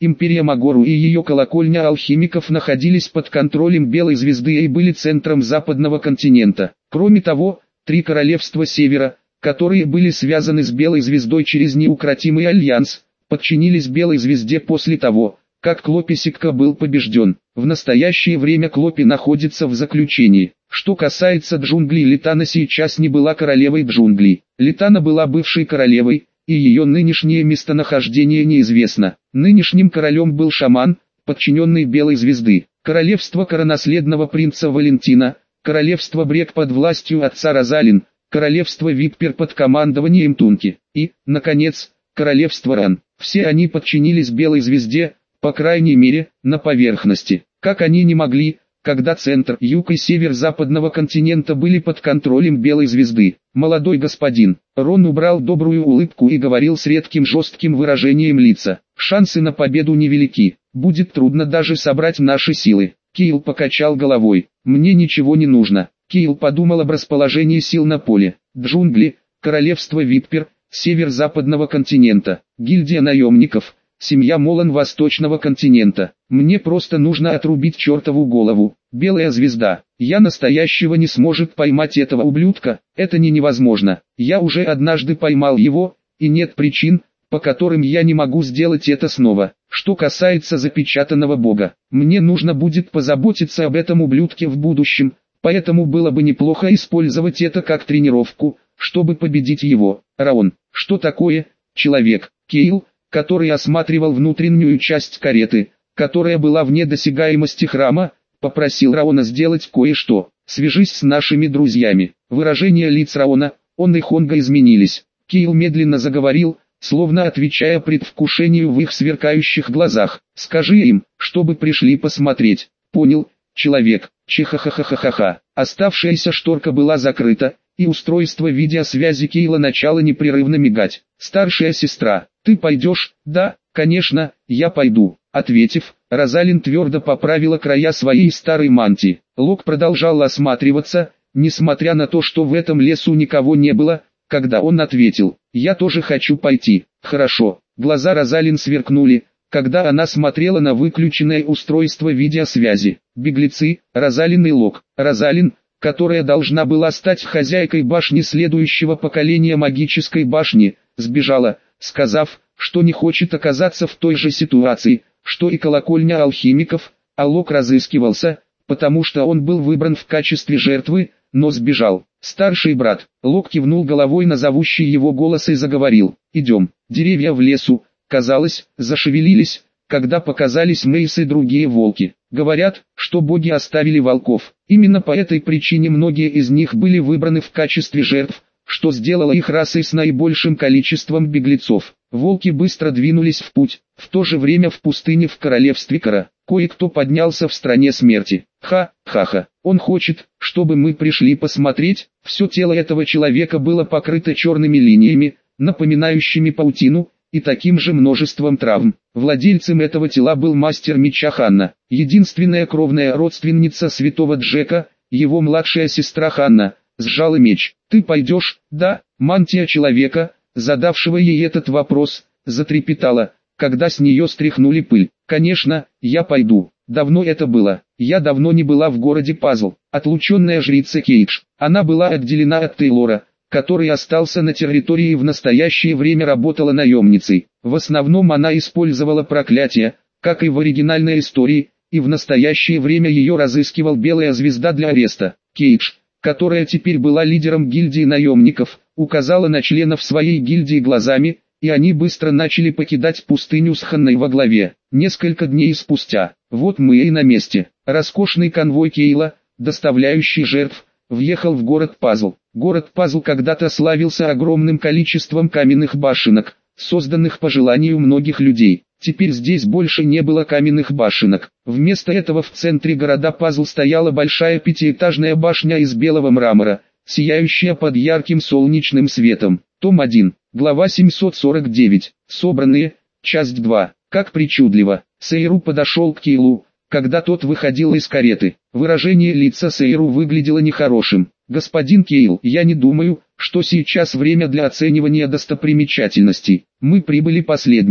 Империя Магору и ее колокольня алхимиков находились под контролем Белой Звезды и были центром западного континента. Кроме того, три королевства Севера, которые были связаны с Белой Звездой через неукротимый альянс, подчинились Белой Звезде после того, как Клопи Сикка был побежден. В настоящее время Клопи находится в заключении. Что касается джунглей, Литана сейчас не была королевой джунглей. Литана была бывшей королевой, и ее нынешнее местонахождение неизвестно. Нынешним королем был шаман, подчиненный Белой Звезды. Королевство коронаследного принца Валентина, королевство Брек под властью отца Розалин, королевство Виппер под командованием Тунки и, наконец, королевство Ран. Все они подчинились Белой Звезде, по крайней мере, на поверхности. Как они не могли, когда центр, юг и север западного континента были под контролем Белой Звезды. Молодой господин, Рон убрал добрую улыбку и говорил с редким жестким выражением лица. Шансы на победу невелики, будет трудно даже собрать наши силы. Кейл покачал головой. Мне ничего не нужно. Кейл подумал об расположении сил на поле. Джунгли, королевство Виппер, север западного континента, гильдия наемников, семья Молан восточного континента. Мне просто нужно отрубить чертову голову. Белая Звезда. Я настоящего не сможет поймать этого ублюдка. Это не невозможно. Я уже однажды поймал его, и нет причин, по которым я не могу сделать это снова. Что касается запечатанного бога, мне нужно будет позаботиться об этом ублюдке в будущем, поэтому было бы неплохо использовать это как тренировку, чтобы победить его. Раон, что такое, человек? Кейл, который осматривал внутреннюю часть кареты, которая была вне досягаемости храма, попросил Раона сделать кое-что. Свяжись с нашими друзьями. Выражения лиц Раона, он и Хонга изменились. Кейл медленно заговорил, словно отвечая предвкушению в их сверкающих глазах. Скажи им, чтобы пришли посмотреть. Понял, человек. Чихахахахаха. Оставшаяся шторка была закрыта, и устройство видеосвязи Кейла начало непрерывно мигать. Старшая сестра, ты пойдешь? Да, конечно, я пойду. Ответив, Розалин твердо поправила края своей старой мантии. Лок продолжал осматриваться, несмотря на то, что в этом лесу никого не было, когда он ответил: «Я тоже хочу пойти». «Хорошо». Глаза Розалин сверкнули, когда она смотрела на выключенное устройство видеосвязи. Беглецы, Розалин и Лок. Розалин, которая должна была стать хозяйкой башни следующего поколения магической башни, сбежала, сказав, что не хочет оказаться в той же ситуации, что и колокольня алхимиков, а Лок разыскивался, потому что он был выбран в качестве жертвы, но сбежал. Старший брат, Лок кивнул головой на зовущий его голос и заговорил: «Идем». Деревья в лесу, казалось, зашевелились, когда показались Мейс и другие волки. Говорят, что боги оставили волков. Именно по этой причине многие из них были выбраны в качестве жертв, что сделало их расой с наибольшим количеством беглецов. Волки быстро двинулись в путь. В то же время в пустыне в королевстве Кара кое-кто поднялся в стране смерти. Ха-ха-ха. Он хочет, чтобы мы пришли посмотреть. Все тело этого человека было покрыто черными линиями, напоминающими паутину, и таким же множеством травм. Владельцем этого тела был мастер меча Ханна, единственная кровная родственница святого Джека, его младшая сестра Ханна, сжала меч. «Ты пойдешь?» «Да». Мантия человека, задавшего ей этот вопрос, затрепетала, когда с нее стряхнули пыль. «Конечно, я пойду. Давно это было. Я давно не была в городе Пазл». Отлученная жрица Кейдж. Она была отделена от Тейлора, который остался на территории и в настоящее время работала наемницей. В основном она использовала проклятия, как и в оригинальной истории, и в настоящее время ее разыскивал Белая Звезда для ареста. Кейдж, которая теперь была лидером гильдии наемников, указала на членов своей гильдии глазами, и они быстро начали покидать пустыню с Ханной во главе. Несколько дней спустя, вот мы и на месте. Роскошный конвой Кейла, доставляющий жертв, въехал в город Пазл. Город Пазл когда-то славился огромным количеством каменных башенок, созданных по желанию многих людей. Теперь здесь больше не было каменных башенок. Вместо этого в центре города Пазл стояла большая пятиэтажная башня из белого мрамора, сияющая под ярким солнечным светом. Том один, глава семьсот сорок девять. Собранные, часть два. Как причудливо. Сейру подошел к Кейлу, когда тот выходил из кареты. Выражение лица Сейру выглядело нехорошим. «Господин Кейл, я не думаю, что сейчас время для оценивания достопримечательностей. Мы прибыли последними».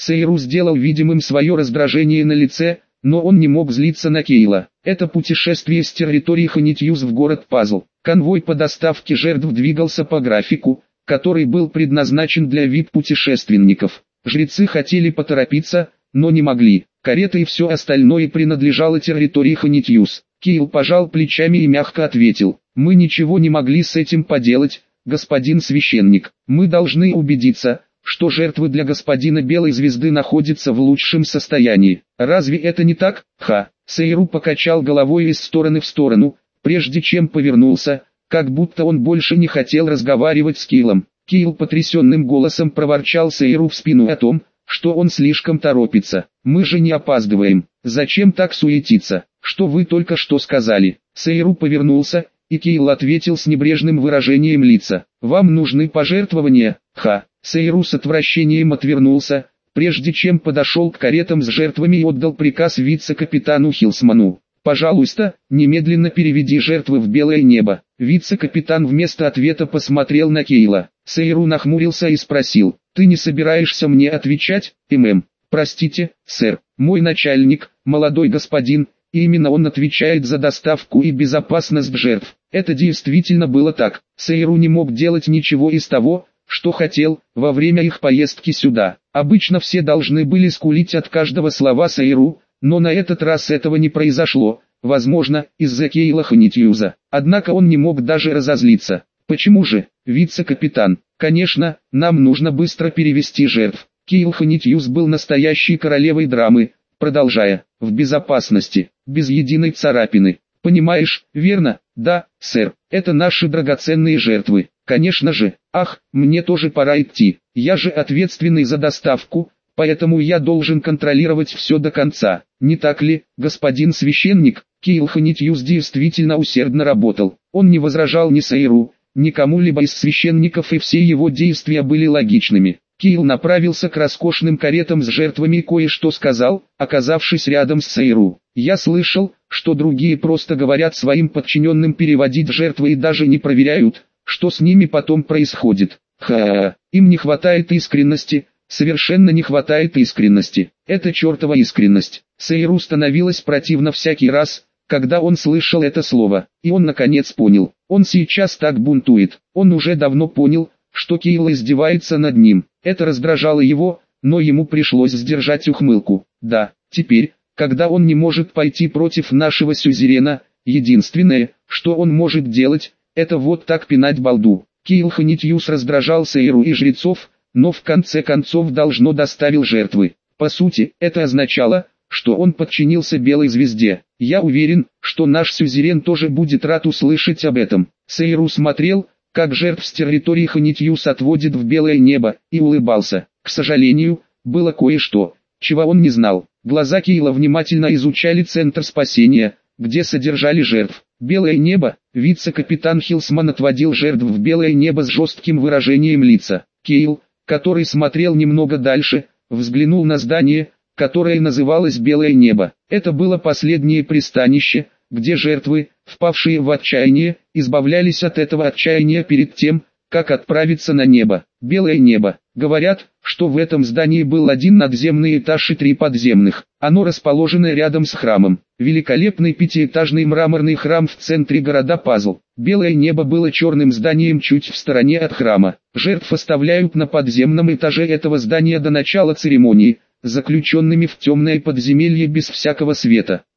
Сейру сделал видимым свое раздражение на лице, но он не мог злиться на Кейла. Это путешествие с территории Ханитьюз в город Пазл. Конвой по доставке жертв двигался по графику, который был предназначен для ви ай пи-путешественников. Жрецы хотели поторопиться, но не могли. Карета и все остальное принадлежало территории Ханитьюз. Кейл пожал плечами и мягко ответил: «Мы ничего не могли с этим поделать, господин священник. Мы должны убедиться, что жертвы для господина Белой Звезды находятся в лучшем состоянии. Разве это не так?» Ха. Сейру покачал головой из стороны в сторону, прежде чем повернулся, как будто он больше не хотел разговаривать с Кейлом. Кейл потрясенным голосом проворчал Сейру в спину о том, что он слишком торопится. «Мы же не опаздываем. Зачем так суетиться? Что вы только что сказали?» Сейру повернулся, и Кейл ответил с небрежным выражением лица: «Вам нужны пожертвования?» Ха. Сейру с отвращением отвернулся, прежде чем подошел к каретам с жертвами и отдал приказ вице-капитану Хилсману: «Пожалуйста, немедленно переведи жертвы в белое небо». Вице-капитан вместо ответа посмотрел на Кейла. Сейру нахмурился и спросил: «Ты не собираешься мне отвечать, ММ?» «Простите, сэр, мой начальник, молодой господин, и именно он отвечает за доставку и безопасность жертв». Это действительно было так. Сейру не мог делать ничего из того, что хотел, во время их поездки сюда. Обычно все должны были скулить от каждого слова Сейру, но на этот раз этого не произошло, возможно, из-за Кейла Ханитьюза. Однако он не мог даже разозлиться. «Почему же, вице-капитан? Конечно, нам нужно быстро перевести жертв». Кейл Ханитьюз был настоящей королевой драмы, продолжая: «В безопасности, без единой царапины. Понимаешь, верно?» «Да, сэр, это наши драгоценные жертвы. Конечно же. Ах, мне тоже пора идти. Я же ответственный за доставку, поэтому я должен контролировать все до конца. Не так ли, господин священник?» Кейл Ханитьюз действительно усердно работал. Он не возражал ни Сейру, ни кому-либо из священников, и все его действия были логичными. Кейл направился к роскошным каретам с жертвами и кое-что сказал, оказавшись рядом с Сейру. «Я слышал, что другие просто говорят своим подчиненным переводить жертвы и даже не проверяют, что с ними потом происходит. Ха, им не хватает искренности, совершенно не хватает искренности. Это чертова искренность». Сейру становилось противно всякий раз, когда он слышал это слово, и он наконец понял. Он сейчас так бунтует. Он уже давно понял, что Кейл издевается над ним. Это раздражало его, но ему пришлось сдержать ухмылку. Да, теперь, когда он не может пойти против нашего сюзерена, единственное, что он может делать, это вот так пинать балду. Кейл Ханитьюз раздражал Сейру и жрецов, но в конце концов должно доставил жертвы. По сути, это означало, что он подчинился Белой Звезде. Я уверен, что наш сюзерен тоже будет рад услышать об этом. Сейру смотрел, как жертв с территории Ханитьюз отводит в белое небо, и улыбался. К сожалению, было кое-что, чего он не знал. Глаза Кейла внимательно изучали центр спасения, где содержали жертв. Белое небо. Вице-капитан Хилсман отводил жертв в белое небо с жестким выражением лица. Кейл, который смотрел немного дальше, взглянул на здание, которое называлось «Белое небо». Это было последнее пристанище, где жертвы, впавшие в отчаяние, избавлялись от этого отчаяния перед тем, как отправиться на небо. Белое небо. Говорят, что в этом здании был один надземный этаж и три подземных. Оно расположено рядом с храмом. Великолепный пятиэтажный мраморный храм в центре города Пазл. Белое небо было черным зданием чуть в стороне от храма. Жертв оставляют на подземном этаже этого здания до начала церемонии, заключенными в темное подземелье без всякого света.